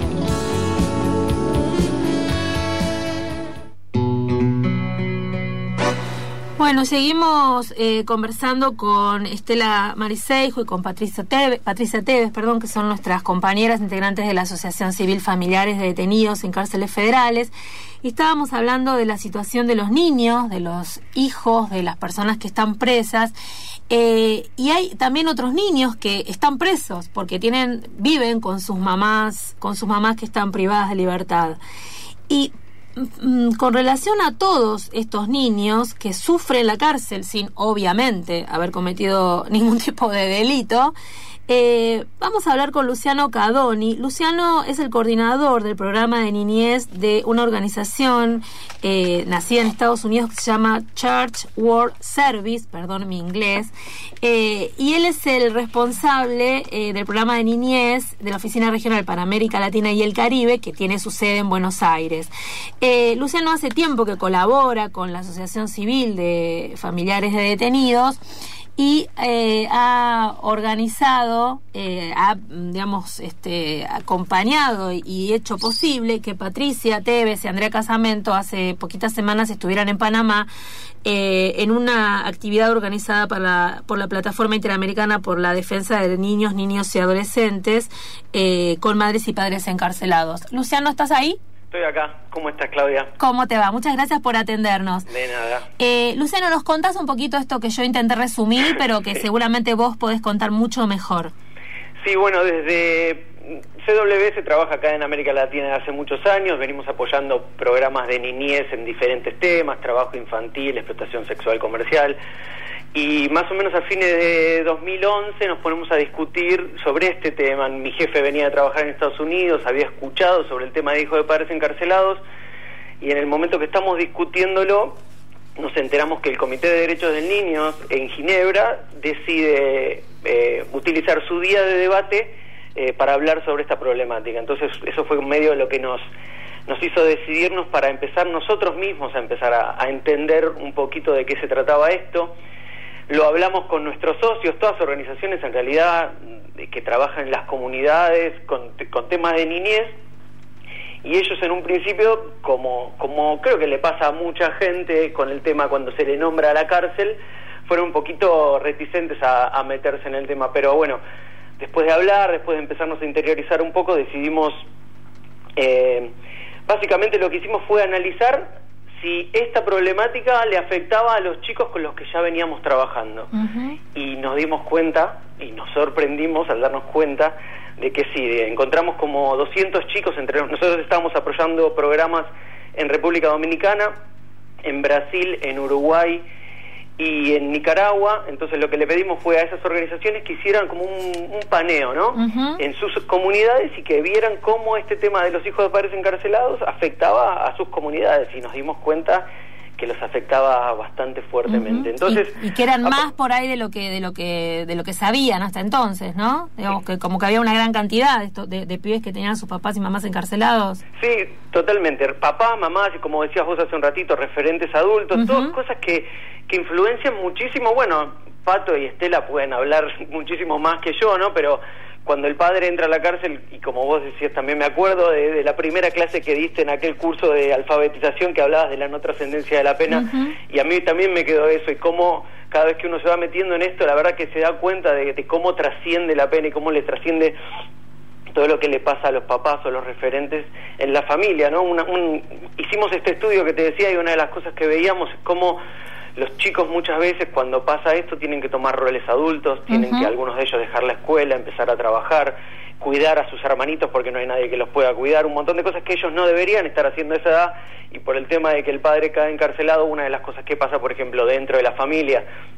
Bueno, seguimos eh, conversando con Estela Mariseijo y con Patricia Tevez, Patricia Tevez, perdón, que son nuestras compañeras integrantes de la Asociación Civil Familiares de Detenidos en Cárceles Federales. Y estábamos hablando de la situación de los niños, de los hijos, de las personas que están presas. Eh, y hay también otros niños que están presos porque tienen, viven con sus mamás, con sus mamás que están privadas de libertad. Y mm, con relación a todos estos niños que sufren la cárcel sin, obviamente, haber cometido ningún tipo de delito, Eh, vamos a hablar con Luciano Cadoni. Luciano es el coordinador del programa de niñez de una organización eh, nacida en Estados Unidos que se llama Church World Service, perdón mi inglés, eh, y él es el responsable eh, del programa de niñez de la Oficina Regional para América Latina y el Caribe, que tiene su sede en Buenos Aires. Eh, Luciano hace tiempo que colabora con la Asociación Civil de Familiares de Detenidos y eh, ha organizado, eh, ha, digamos, este, acompañado y hecho posible que Patricia Tevez y Andrea Casamento hace poquitas semanas estuvieran en Panamá eh, en una actividad organizada por la, por la Plataforma Interamericana por la Defensa de Niños, Niños y Adolescentes eh, con madres y padres encarcelados. Luciano, ¿estás ahí? Estoy acá. ¿Cómo estás, Claudia? ¿Cómo te va? Muchas gracias por atendernos. De nada. Eh, Luciano, ¿nos contás un poquito esto que yo intenté resumir, pero que sí. seguramente vos podés contar mucho mejor? Sí, bueno, desde C W S trabaja acá en América Latina desde hace muchos años. Venimos apoyando programas de niñez en diferentes temas, trabajo infantil, explotación sexual comercial. Y más o menos a fines de dos mil once nos ponemos a discutir sobre este tema. Mi jefe venía a trabajar en Estados Unidos, había escuchado sobre el tema de hijos de padres encarcelados, y en el momento que estamos discutiéndolo nos enteramos que el Comité de Derechos del Niño en Ginebra decide eh, utilizar su día de debate eh, para hablar sobre esta problemática. Entonces eso fue medio de lo que nos nos hizo decidirnos para empezar nosotros mismos a empezar a, a entender un poquito de qué se trataba esto. Lo hablamos con nuestros socios, todas organizaciones en realidad que trabajan en las comunidades con, con temas de niñez, y ellos en un principio, como, como creo que le pasa a mucha gente con el tema cuando se le nombra a la cárcel, fueron un poquito reticentes a, a meterse en el tema, pero bueno, después de hablar, después de empezarnos a interiorizar un poco, decidimos, eh, básicamente lo que hicimos fue analizar si esta problemática le afectaba a los chicos con los que ya veníamos trabajando. Uh-huh. Y nos dimos cuenta, y nos sorprendimos al darnos cuenta, de que sí, de, encontramos como doscientos chicos, entre nosotros estábamos apoyando programas en República Dominicana, en Brasil, en Uruguay y en Nicaragua. Entonces lo que le pedimos fue a esas organizaciones que hicieran como un, un paneo, ¿no? Uh-huh. En sus comunidades, y que vieran cómo este tema de los hijos de padres encarcelados afectaba a sus comunidades, y nos dimos cuenta que los afectaba bastante fuertemente. Uh-huh. Entonces, y, y que eran más por ahí de lo que de lo que de lo que sabían hasta entonces, ¿no? Digamos sí. que como que había una gran cantidad de, esto, de, de pibes que tenían a sus papás y mamás encarcelados. Sí, totalmente. Papá, mamás, y como decías vos hace un ratito, referentes adultos, uh-huh. todas cosas que que influencian muchísimo. Bueno, Pato y Estela pueden hablar muchísimo más que yo, ¿no? Pero cuando el padre entra a la cárcel, y como vos decías, también me acuerdo de, de la primera clase que diste en aquel curso de alfabetización que hablabas de la no trascendencia de la pena, uh-huh. y a mí también me quedó eso, y cómo cada vez que uno se va metiendo en esto, la verdad que se da cuenta de, de cómo trasciende la pena y cómo le trasciende todo lo que le pasa a los papás o los referentes en la familia, ¿no? Una, un, hicimos este estudio que te decía, y una de las cosas que veíamos es cómo los chicos muchas veces cuando pasa esto tienen que tomar roles adultos, tienen uh-huh. que algunos de ellos dejar la escuela, empezar a trabajar, cuidar a sus hermanitos porque no hay nadie que los pueda cuidar, un montón de cosas que ellos no deberían estar haciendo a esa edad, y por el tema de que el padre cae encarcelado, una de las cosas que pasa, por ejemplo, dentro de la familia,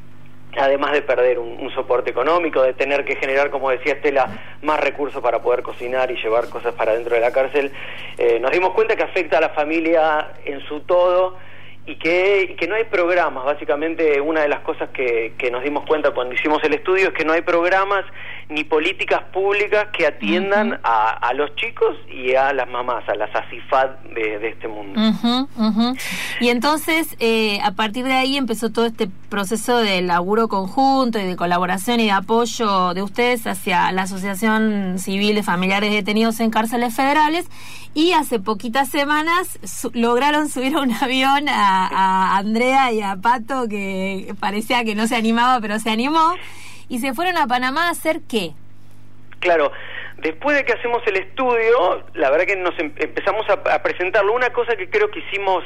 además de perder un, un soporte económico, de tener que generar, como decía Estela, más recursos para poder cocinar y llevar cosas para dentro de la cárcel, eh, nos dimos cuenta que afecta a la familia en su todo, y que, y que no hay programas. Básicamente una de las cosas que, que nos dimos cuenta cuando hicimos el estudio es que no hay programas ni políticas públicas que atiendan uh-huh. a, a los chicos y a las mamás, a las ACIFAD de, de este mundo. Uh-huh, uh-huh. Y entonces, eh, a partir de ahí empezó todo este proceso de laburo conjunto y de colaboración y de apoyo de ustedes hacia la Asociación Civil de Familiares Detenidos en Cárceles Federales, y hace poquitas semanas su- lograron subir a un avión a, a Andrea y a Pato, que parecía que no se animaba, pero se animó, y se fueron a Panamá a hacer ¿qué? Claro, después de que hacemos el estudio, la verdad que nos em- empezamos a, a presentarlo. Una cosa que creo que hicimos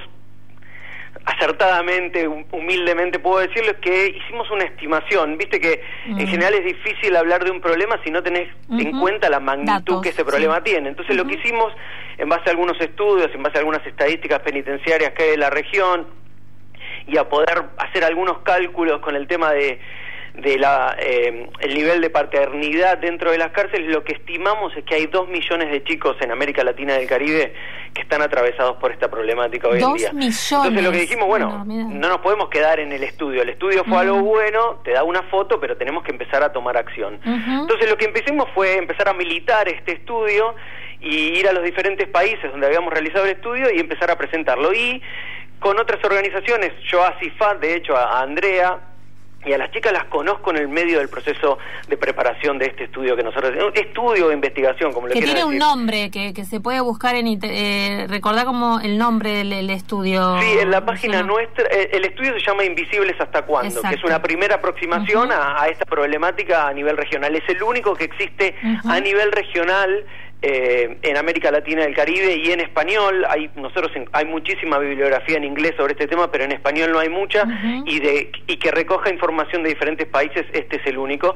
acertadamente, humildemente puedo decirlo, es que hicimos una estimación. Viste que uh-huh. en general es difícil hablar de un problema si no tenés uh-huh. en cuenta la magnitud Datos, que ese problema sí. tiene. Entonces uh-huh. lo que hicimos, en base a algunos estudios, en base a algunas estadísticas penitenciarias que hay de la región, y a poder hacer algunos cálculos con el tema de de la eh, el nivel de paternidad dentro de las cárceles, lo que estimamos es que hay dos millones de chicos en América Latina y el Caribe que están atravesados por esta problemática hoy en día. Dos millones. Entonces lo que dijimos, bueno, no nos podemos quedar en el estudio. El estudio fue uh-huh. algo bueno, te da una foto, pero tenemos que empezar a tomar acción. Uh-huh. Entonces lo que empecemos fue empezar a militar este estudio y ir a los diferentes países donde habíamos realizado el estudio y empezar a presentarlo. Y con otras organizaciones, yo a CIFAD, de hecho a Andrea, y a las chicas las conozco en el medio del proceso de preparación de este estudio que nosotros hacemos, estudio de investigación, como le que quieran tiene decir. Un nombre que, que se puede buscar en eh, recordar como el nombre del el estudio. Sí, en la página nuestra, el, el estudio se llama Invisibles hasta cuándo, Exacto. que es una primera aproximación uh-huh. a, a esta problemática a nivel regional. Es el único que existe uh-huh. a nivel regional. Eh, en América Latina y el Caribe y en español. Hay nosotros en, hay muchísima bibliografía en inglés sobre este tema, pero en español no hay mucha uh-huh. y de y que recoja información de diferentes países. Este es el único.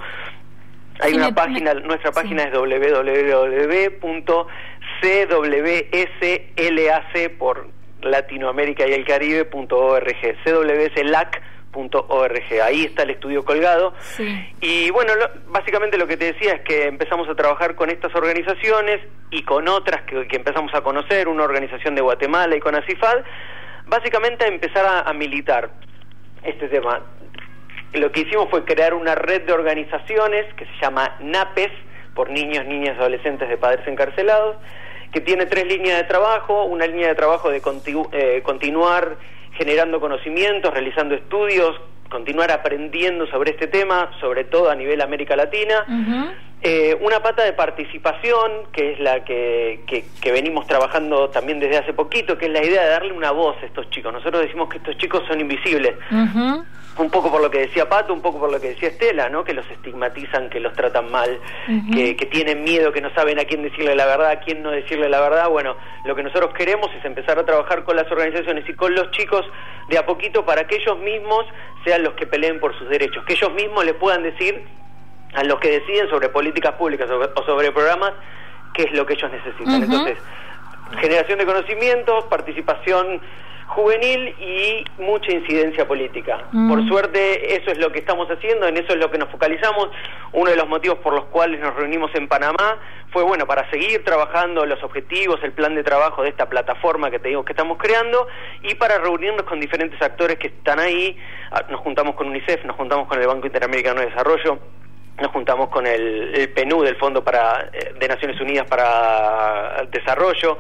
Hay sí, una me, página, me, nuestra página sí. es doble u doble u doble u punto c w s l a c por Latinoamérica y el Caribe punto org, c w s l a c punto org. Ahí está el estudio colgado. Sí. Y bueno, lo, básicamente lo que te decía es que empezamos a trabajar con estas organizaciones y con otras que, que empezamos a conocer, una organización de Guatemala y con ACIFAD, básicamente a empezar a, a militar este tema. Lo que hicimos fue crear una red de organizaciones que se llama NAPES, por niños, niñas, adolescentes de padres encarcelados, que tiene tres líneas de trabajo. Una línea de trabajo de continu, eh, continuar generando conocimientos, realizando estudios, continuar aprendiendo sobre este tema, sobre todo a nivel América Latina. Uh-huh. Eh, una pata de participación, que es la que, que, que venimos trabajando también desde hace poquito, que es la idea de darle una voz a estos chicos. Nosotros decimos que estos chicos son invisibles. Uh-huh. Un poco por lo que decía Pato, un poco por lo que decía Estela, ¿no? Que los estigmatizan, que los tratan mal, uh-huh. que, que tienen miedo, que no saben a quién decirle la verdad, a quién no decirle la verdad. Bueno, lo que nosotros queremos es empezar a trabajar con las organizaciones y con los chicos de a poquito para que ellos mismos sean los que peleen por sus derechos, que ellos mismos le puedan decir a los que deciden sobre políticas públicas o sobre programas qué es lo que ellos necesitan. Uh-huh. Entonces, generación de conocimientos, participación juvenil y mucha incidencia política. Mm. Por suerte eso es lo que estamos haciendo, en eso es lo que nos focalizamos. Uno de los motivos por los cuales nos reunimos en Panamá fue, bueno, para seguir trabajando los objetivos, el plan de trabajo de esta plataforma que te digo que estamos creando, y para reunirnos con diferentes actores que están ahí. Nos juntamos con UNICEF, nos juntamos con el Banco Interamericano de Desarrollo, nos juntamos con el, el P N U D, el Fondo para de Naciones Unidas para el Desarrollo.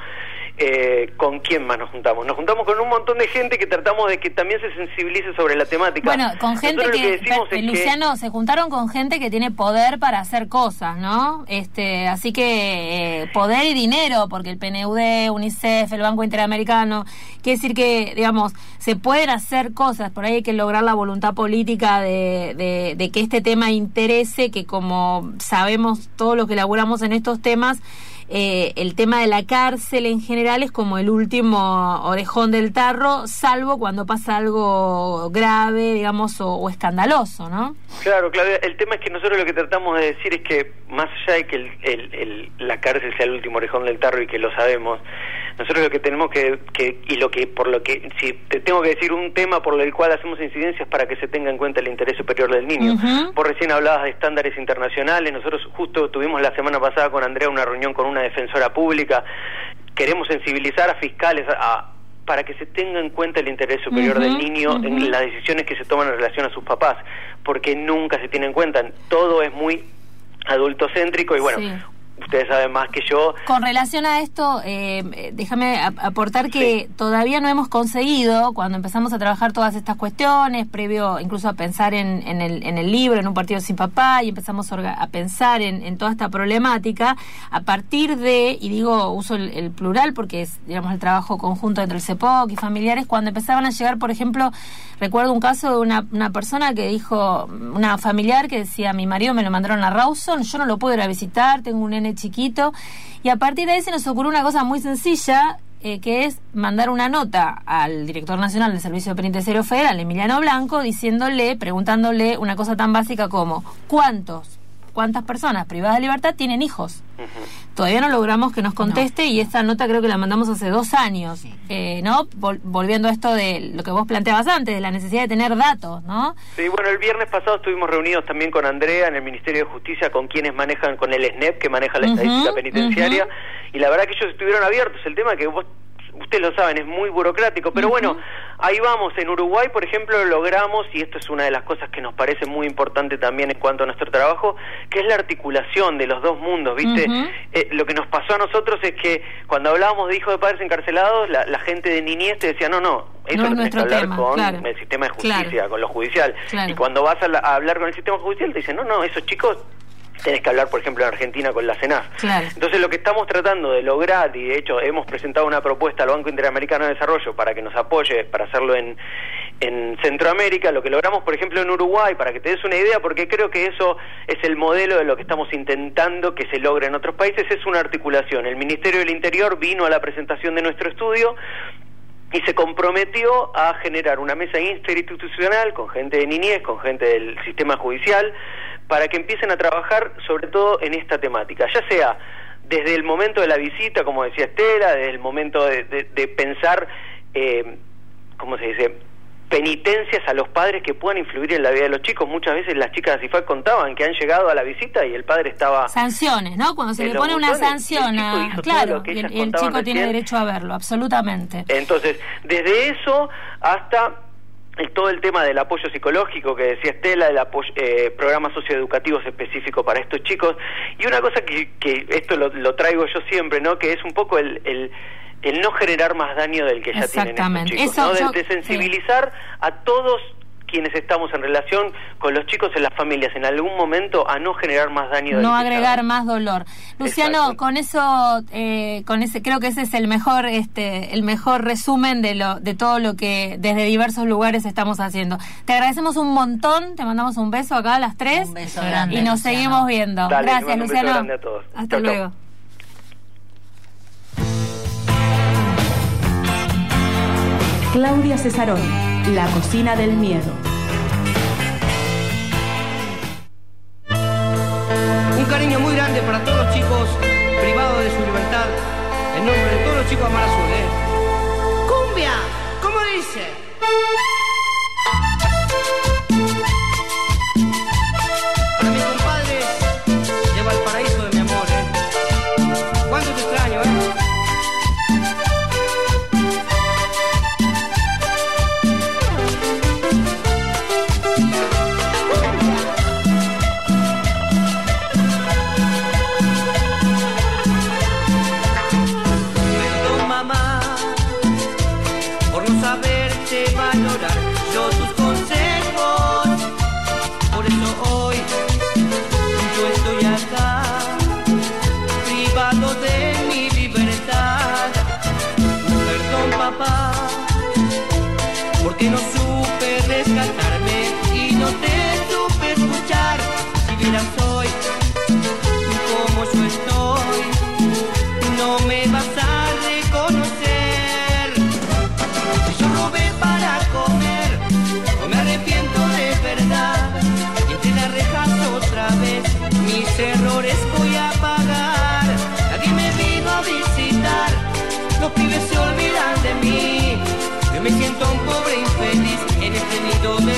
Eh, ¿Con quién más nos juntamos? Nos juntamos con un montón de gente que tratamos de que también se sensibilice sobre la temática. Bueno, con gente Nosotros que, que decimos per, es Luciano, que... se juntaron con gente que tiene poder para hacer cosas, ¿no? Este, así que eh, poder y dinero, porque el P N U D, UNICEF, el Banco Interamericano, quiere decir que, digamos, se pueden hacer cosas, por ahí hay que lograr la voluntad política de, de, de que este tema interese, que como sabemos todos los que laburamos en estos temas, Eh, el tema de la cárcel en general es como el último orejón del tarro, salvo cuando pasa algo grave, digamos, o, o escandaloso, ¿no? Claro, Claudia, el tema es que nosotros lo que tratamos de decir es que más allá de que el, el, el, la cárcel sea el último orejón del tarro y que lo sabemos, nosotros lo que tenemos que, que y lo que por lo que si te tengo que decir un tema por el cual hacemos incidencia es para que se tenga en cuenta el interés superior del niño. Uh-huh. Vos recién hablabas de estándares internacionales. Nosotros justo tuvimos la semana pasada con Andrea una reunión con una defensora pública. Queremos sensibilizar a fiscales a, a, para que se tenga en cuenta el interés superior uh-huh, del niño uh-huh. en las decisiones que se toman en relación a sus papás, porque nunca se tiene en cuenta. Todo es muy adultocéntrico y bueno, sí. Ustedes saben más que yo. Con relación a esto, eh, déjame aportar que sí. todavía no hemos conseguido, cuando empezamos a trabajar todas estas cuestiones, previo incluso a pensar en, en, el, en el libro, en Un Partido Sin Papá, y empezamos a, orga, a pensar en, en toda esta problemática, a partir de, y digo, uso el, el plural porque es, digamos, el trabajo conjunto entre el C E P O C y familiares, cuando empezaban a llegar, por ejemplo, recuerdo un caso de una, una persona que dijo, una familiar que decía, mi marido me lo mandaron a Rawson, yo no lo puedo ir a visitar, tengo un nene chiquito, y a partir de ahí se nos ocurrió una cosa muy sencilla, eh, que es mandar una nota al director nacional del Servicio Penitenciario Federal, Emiliano Blanco, diciéndole, preguntándole una cosa tan básica como ¿cuántos cuántas personas privadas de libertad tienen hijos. Uh-huh. Todavía no logramos que nos conteste no. y esta nota creo que la mandamos hace dos años, sí. eh, ¿no? Vol- volviendo a esto de lo que vos planteabas antes, de la necesidad de tener datos, ¿no? Sí, bueno, el viernes pasado estuvimos reunidos también con Andrea en el Ministerio de Justicia, con quienes manejan, con el S N E P, que maneja la uh-huh, estadística penitenciaria, uh-huh. y la verdad que ellos estuvieron abiertos. El tema que vos ustedes lo saben, es muy burocrático, pero uh-huh. bueno, ahí vamos. En Uruguay, por ejemplo, logramos, y esto es una de las cosas que nos parece muy importante también en cuanto a nuestro trabajo, que es la articulación de los dos mundos, ¿viste? Uh-huh. Eh, lo que nos pasó a nosotros es que cuando hablábamos de hijos de padres encarcelados, la, la gente de niñez te decía, no, no, eso no lo tenés que hablar tema, con claro. el sistema de justicia, claro. con lo judicial. Claro. Y cuando vas a, la, a hablar con el sistema judicial, te dicen, no, no, esos chicos tenés que hablar, por ejemplo, en Argentina con la CENAF. Claro. Entonces, lo que estamos tratando de lograr, y de hecho hemos presentado una propuesta al Banco Interamericano de Desarrollo para que nos apoye, para hacerlo en, en Centroamérica, lo que logramos, por ejemplo, en Uruguay, para que te des una idea, porque creo que eso es el modelo de lo que estamos intentando que se logre en otros países, es una articulación. El Ministerio del Interior vino a la presentación de nuestro estudio y se comprometió a generar una mesa interinstitucional con gente de niñez, con gente del sistema judicial, para que empiecen a trabajar sobre todo en esta temática, ya sea desde el momento de la visita, como decía Estela, desde el momento de, de, de pensar, eh, ¿cómo se dice?, penitencias a los padres que puedan influir en la vida de los chicos. Muchas veces las chicas de CIFAC contaban que han llegado a la visita y el padre estaba... Sanciones, ¿no? Cuando se le pone una sanción, a... claro, y el, el chico tiene recién. derecho a verlo, absolutamente. Entonces, desde eso hasta... El, todo el tema del apoyo psicológico que decía Estela, el apoyo, eh, programas socioeducativos específicos para estos chicos, y una cosa que, que esto lo, lo traigo yo siempre, ¿no? Que es un poco el, el, el no generar más daño del que ya tienen estos chicos, Eso, ¿no? yo, de, de sensibilizar sí. a todos quienes estamos en relación con los chicos en las familias en algún momento a no generar más daño, no agregar más dolor. Luciano, exacto. con eso, eh, con ese, creo que ese es el mejor, este, el mejor resumen de lo, de todo lo que desde diversos lugares estamos haciendo. Te agradecemos un montón, te mandamos un beso acá a las tres. Un beso grande, y nos Luciano. seguimos viendo. Dale, gracias, un Luciano. Beso grande a todos. Hasta chau, luego. Chau. Claudia Cesarón, La Cocina del Miedo. Un cariño muy grande para todos los chicos privados de su libertad, en nombre de todos los chicos de Mar Azul, ¿eh? ¡Cumbia! ¿Cómo dice? Para mis compadres de Valparaíso de mi amor, ¿eh? ¿Cuánto te extraño, eh? Valorar yo tus consejos, por eso hoy yo estoy acá, privado de mi libertad. Perdón, papá, porque no supe rescatarme y no te supe escuchar. Si vieras hoy como yo estoy, no me vas a reconocer. Yo robé para comer, no me arrepiento de verdad. Entre las rejas otra vez, mis errores voy a pagar. Nadie me vino a visitar, los pibes se olvidan de mí. Yo me siento un pobre infeliz en este nido de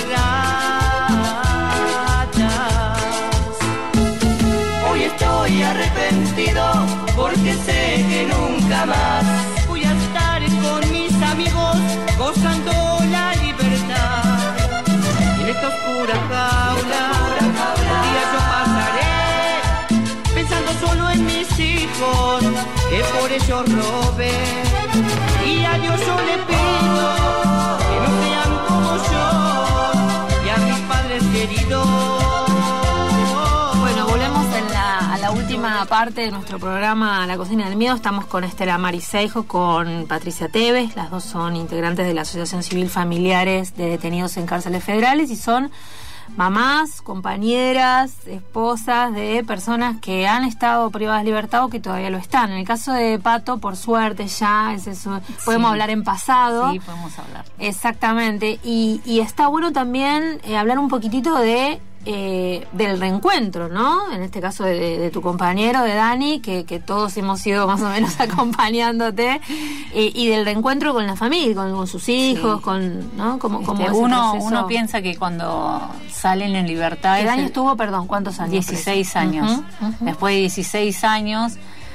ratas. Hoy estoy arrepentido porque sé que nunca más voy a estar con mis amigos gozando la libertad. Y en esta oscura jaula, un día yo pasaré pensando solo en mis hijos, que por ellos robé. Y a Dios yo le pido que no sean como yo y a mis padres queridos. Bueno, volvemos en la, a la última parte de nuestro programa La Cocina del Miedo. Estamos con Estela Mariseijo, con Patricia Tevez. Las dos son integrantes de la Asociación Civil Familiares de Detenidos en Cárceles Federales y son mamás, compañeras, esposas de personas que han estado privadas de libertad o que todavía lo están. En el caso de Pato, por suerte ya es eso, podemos sí. hablar en pasado. Sí, podemos hablar. Exactamente. Y, y está bueno también eh, hablar un poquitito de eh, del reencuentro, ¿no? En este caso de, de tu compañero, de Dani, que, que todos hemos ido más o menos acompañándote, eh, y del reencuentro con la familia, con, con sus hijos, sí. con, ¿no? Como, como este, ese uno, proceso. Uno piensa que cuando salen en libertad... ¿Qué Dani el, estuvo, perdón, cuántos años? dieciséis preso? años. Uh-huh, uh-huh. Después de dieciséis años,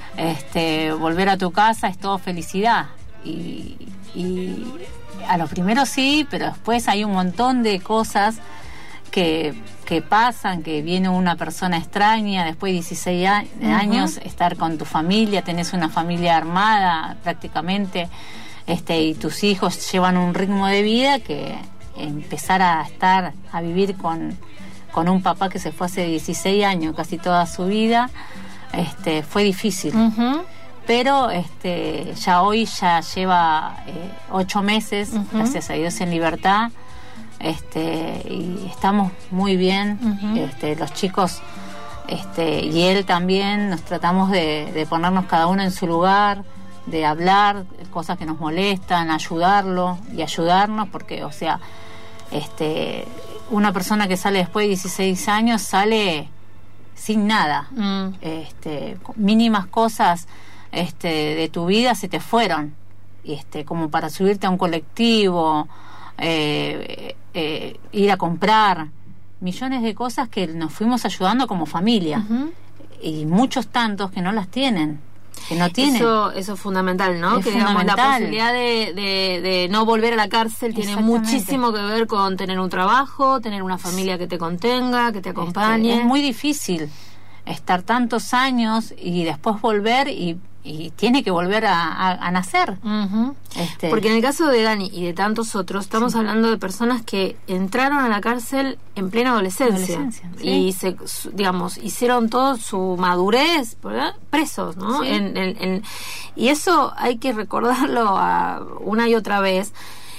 este, volver a tu casa es todo felicidad. Y, y a lo primero sí, pero después hay un montón de cosas que, que pasan, que viene una persona extraña, después de dieciséis a- uh-huh. años, estar con tu familia, tenés una familia armada prácticamente, este, y tus hijos llevan un ritmo de vida que empezar a estar, a vivir con, con un papá que se fue hace dieciséis años, casi toda su vida, este, fue difícil. Uh-huh. Pero este, ya hoy ya lleva eh, ocho meses, uh-huh. gracias a Dios, en libertad. Este, y estamos muy bien, uh-huh. este, los chicos este, y él también, nos tratamos de, de ponernos cada uno en su lugar, de hablar cosas que nos molestan, ayudarlo y ayudarnos, porque, o sea, este, una persona que sale después de dieciséis años sale sin nada, mm. este, mínimas cosas este, de tu vida se te fueron, este, como para subirte a un colectivo, eh, eh, ir a comprar, millones de cosas que nos fuimos ayudando como familia, uh-huh. y muchos tantos que no las tienen, que no tienen. Eso, eso es fundamental, ¿no? Es que digamos, la fundamental. posibilidad de, de, de no volver a la cárcel tiene muchísimo que ver con tener un trabajo, tener una familia que te contenga, que te acompañe. Este, es muy difícil estar tantos años y después volver y y tiene que volver a, a, a nacer. Uh-huh. este. Porque en el caso de Dani y de tantos otros, estamos sí. hablando de personas que entraron a la cárcel en plena adolescencia, adolescencia ¿sí? y se, digamos, hicieron todo su madurez, ¿verdad? Presos, ¿no? Sí. En, en, en, y eso hay que recordarlo a, una y otra vez,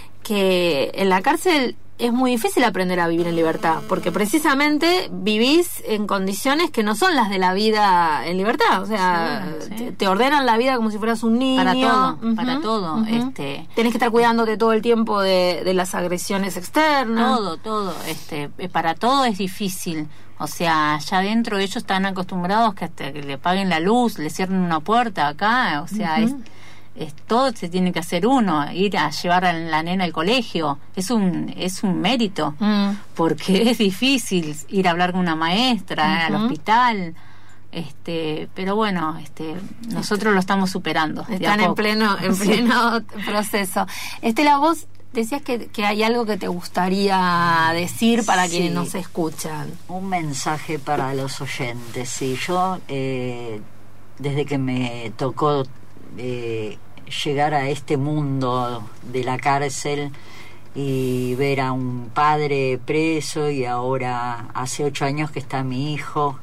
que en la cárcel es muy difícil aprender a vivir en libertad, porque precisamente vivís en condiciones que no son las de la vida en libertad, o sea, sí, sí. Te, te ordenan la vida como si fueras un niño. Para todo, uh-huh, para todo. Uh-huh. este Tenés que estar cuidándote todo el tiempo de, de las agresiones externas. Todo, todo. este Para todo es difícil. O sea, allá adentro ellos están acostumbrados que hasta que le paguen la luz, le cierren una puerta acá, o sea, uh-huh. es... Es, todo se tiene que hacer uno, ir a llevar a la nena al colegio, es un es un mérito, mm. porque es difícil ir a hablar con una maestra, uh-huh. al hospital, este pero bueno, este nosotros lo estamos superando. Están en pleno en pleno proceso. Estela, vos decías que, que hay algo que te gustaría decir para sí, quienes nos escuchan. Un mensaje para los oyentes. Sí, yo eh, desde que me tocó Eh, llegar a este mundo de la cárcel y ver a un padre preso, y ahora hace ocho años que está mi hijo,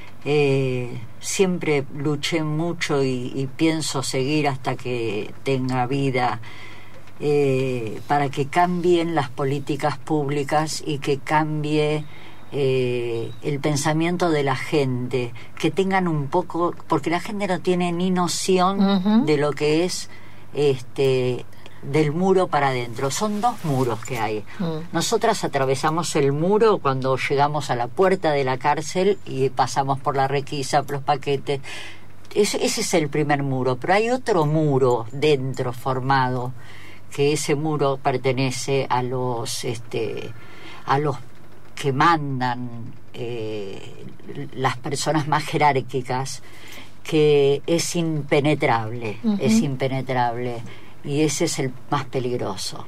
eh, siempre luché mucho y, y pienso seguir hasta que tenga vida, eh, para que cambien las políticas públicas y que cambie Eh, el pensamiento de la gente, que tengan un poco, porque la gente no tiene ni noción uh-huh. de lo que es este del muro para adentro. Son dos muros que hay. Uh-huh. Nosotras atravesamos el muro cuando llegamos a la puerta de la cárcel y pasamos por la requisa, por los paquetes. Ese, ese es el primer muro, pero hay otro muro dentro formado, que ese muro pertenece a los este a los que mandan, eh, las personas más jerárquicas, que es impenetrable, uh-huh. es impenetrable, y ese es el más peligroso.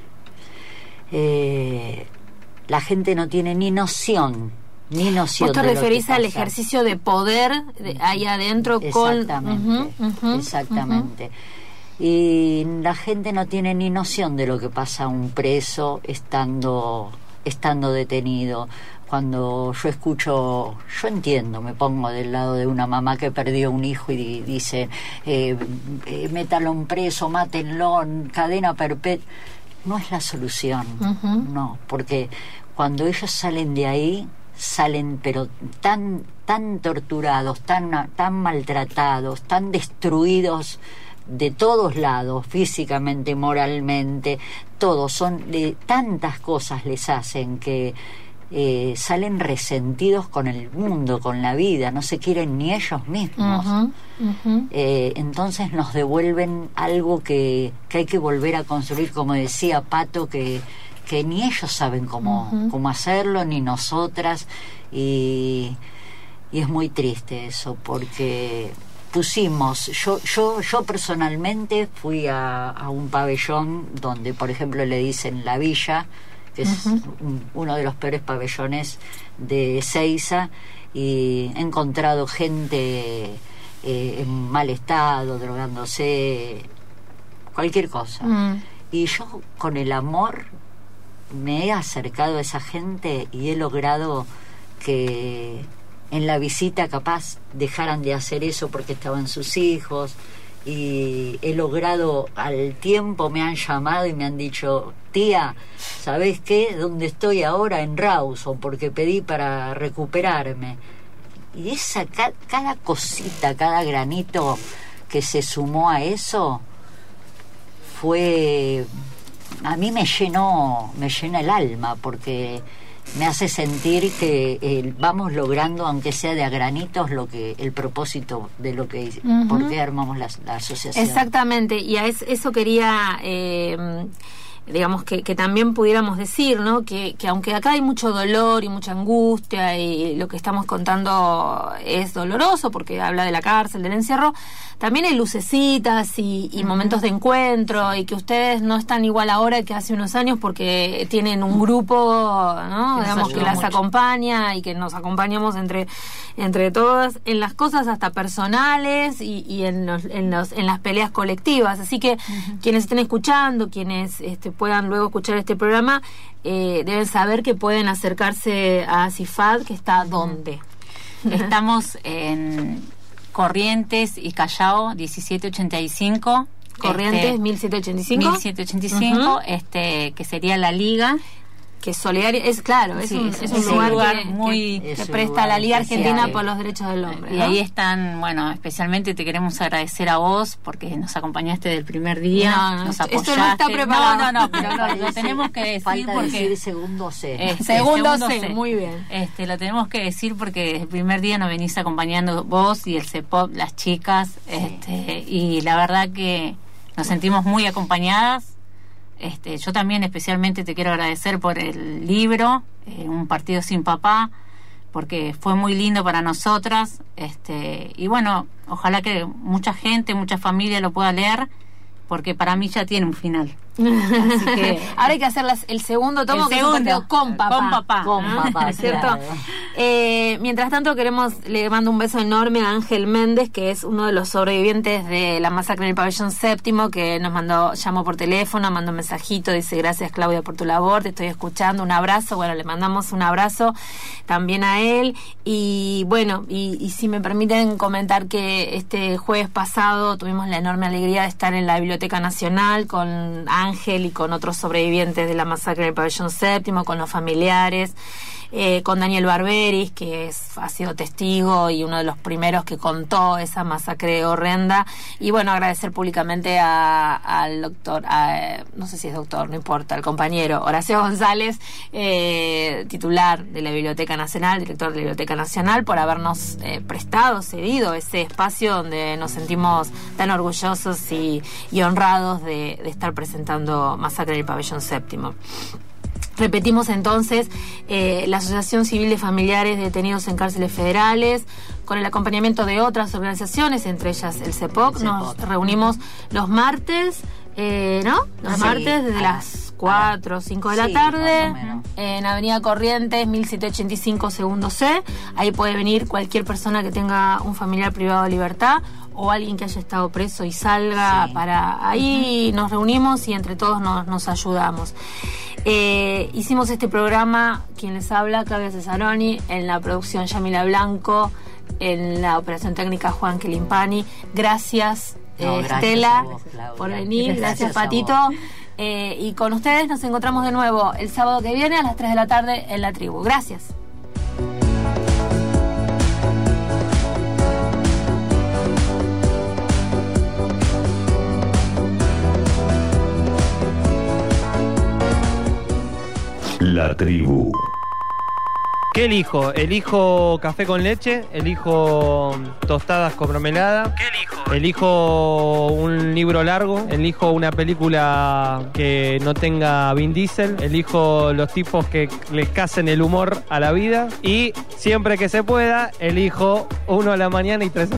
Eh, la gente no tiene ni noción, ni noción. ¿Vos te de referís lo que al pasa. ejercicio de poder de ahí adentro? Exactamente, con... uh-huh, uh-huh, exactamente. Uh-huh. Y la gente no tiene ni noción de lo que pasa a un preso estando estando detenido. Cuando yo escucho, yo entiendo, me pongo del lado de una mamá que perdió un hijo y di, dice, eh, eh, métalo en preso, mátenlo, en cadena perpetua. No es la solución, uh-huh. no, porque cuando ellos salen de ahí, salen pero tan tan torturados, tan tan maltratados, tan destruidos de todos lados, físicamente, moralmente, todos son de tantas cosas les hacen que eh, salen resentidos con el mundo, con la vida, no se quieren ni ellos mismos. Uh-huh, uh-huh. Eh, entonces nos devuelven algo que, que hay que volver a construir, como decía Pato, que, que ni ellos saben cómo, uh-huh. cómo hacerlo, ni nosotras, y, y es muy triste eso, porque pusimos, yo yo yo personalmente fui a, a un pabellón donde, por ejemplo, le dicen La Villa, que es uh-huh. un, uno de los peores pabellones de Ezeiza, y he encontrado gente eh, en mal estado, drogándose, cualquier cosa. Uh-huh. Y yo, con el amor, me he acercado a esa gente y he logrado que en la visita capaz dejaran de hacer eso porque estaban sus hijos, y he logrado, al tiempo me han llamado y me han dicho: tía, ¿sabés qué? ¿Dónde estoy ahora? En Rawson, porque pedí para recuperarme. Y esa, ca- cada cosita, cada granito que se sumó a eso fue, a mí me llenó, me llena el alma, porque me hace sentir que eh, vamos logrando, aunque sea de a granitos, lo que el propósito de lo que uh-huh. por qué armamos la, la asociación. Exactamente, y a es, eso quería eh, digamos que, que también pudiéramos decir, ¿no? Que, que aunque acá hay mucho dolor y mucha angustia, y lo que estamos contando es doloroso porque habla de la cárcel, del encierro, también hay lucecitas y, y uh-huh. momentos de encuentro, y que ustedes no están igual ahora que hace unos años porque tienen un grupo, ¿no? Que digamos, que las mucho. acompaña, y que nos acompañamos entre entre todas en las cosas hasta personales y, y en los, en los en las peleas colectivas. Así que uh-huh. quienes estén escuchando, quienes este, puedan luego escuchar este programa, eh, deben saber que pueden acercarse a CIFAD, que está uh-huh. ¿dónde? Estamos en Corrientes y Callao diecisiete ochenta y cinco. Corrientes este, mil setecientos ochenta y cinco. mil setecientos ochenta y cinco, uh-huh. este, que sería la Liga. Que es solidaria, es claro, es, sí, un, es, es un un lugar, lugar que, muy que, que presta lugar la Liga Argentina Argentina por los derechos del hombre, y ¿no? ahí están, bueno, especialmente te queremos agradecer a vos porque nos acompañaste del primer día, no, no, nos esto, apoyaste. Esto no está preparado. No, no, no, pero lo, lo tenemos que decir. Falta porque decir segundo C. Este, segundo, segundo C, C, muy bien. Este, lo tenemos que decir porque desde el primer día nos venís acompañando vos y el C E P O P, las chicas, sí. este, y la verdad que nos sentimos muy acompañadas. Este, yo también especialmente te quiero agradecer por el libro, eh, Un partido sin papá, porque fue muy lindo para nosotras, este, y bueno, ojalá que mucha gente, mucha familia lo pueda leer, porque para mí ya tiene un final. Así que ahora hay que hacer las, el segundo tomo, el que segundo, es un partido con papá, con papá, con ¿no? papá, ¿cierto? Eh, mientras tanto, queremos, le mando un beso enorme a Ángel Méndez, que es uno de los sobrevivientes de la masacre en el pabellón séptimo, que nos mandó, llamó por teléfono, mandó un mensajito, dice: gracias, Claudia, por tu labor, te estoy escuchando, un abrazo. Bueno, le mandamos un abrazo también a él. Y bueno, y, y si me permiten comentar que este jueves pasado tuvimos la enorme alegría de estar en la Biblioteca Nacional con Ángel y con otros sobrevivientes de la masacre del pabellón séptimo, con los familiares, eh, con Daniel Barberis, que es, ha sido testigo y uno de los primeros que contó esa masacre horrenda. Y bueno, agradecer públicamente a, al doctor, a, no sé si es doctor, no importa, al compañero Horacio González, eh, titular de la Biblioteca Nacional, director de la Biblioteca Nacional, por habernos eh, prestado, cedido ese espacio donde nos sentimos tan orgullosos y, y honrados de, de estar presentando Masacre del Pabellón Séptimo. Repetimos entonces, eh, la Asociación Civil de Familiares de Detenidos en Cárceles Federales, con el acompañamiento de otras organizaciones, entre ellas el C E P O C, nos reunimos los martes, eh, ¿no? Los sí, martes desde las cuatro o cinco de la sí, tarde, en Avenida Corrientes, mil setecientos ochenta y cinco, segundo C. Ahí puede venir cualquier persona que tenga un familiar privado de libertad o alguien que haya estado preso y salga, sí. para ahí uh-huh. nos reunimos y entre todos nos, nos ayudamos. Eh, hicimos este programa, quien les habla, Claudia Cesaroni, en la producción Yamila Blanco, en la operación técnica Juan Kelimpani. Gracias, no, eh, Estela, vos, por venir, gracias, gracias Patito. Eh, y con ustedes nos encontramos de nuevo el sábado que viene a las tres de la tarde en La Tribu. Gracias. La Tribu. ¿Qué elijo? ¿Elijo café con leche? ¿Elijo tostadas con mermelada? ¿Qué elijo? ¿Elijo un libro largo? ¿Elijo una película que no tenga Vin Diesel? ¿Elijo los tipos que les casen el humor a la vida? Y siempre que se pueda, elijo uno a la mañana y tres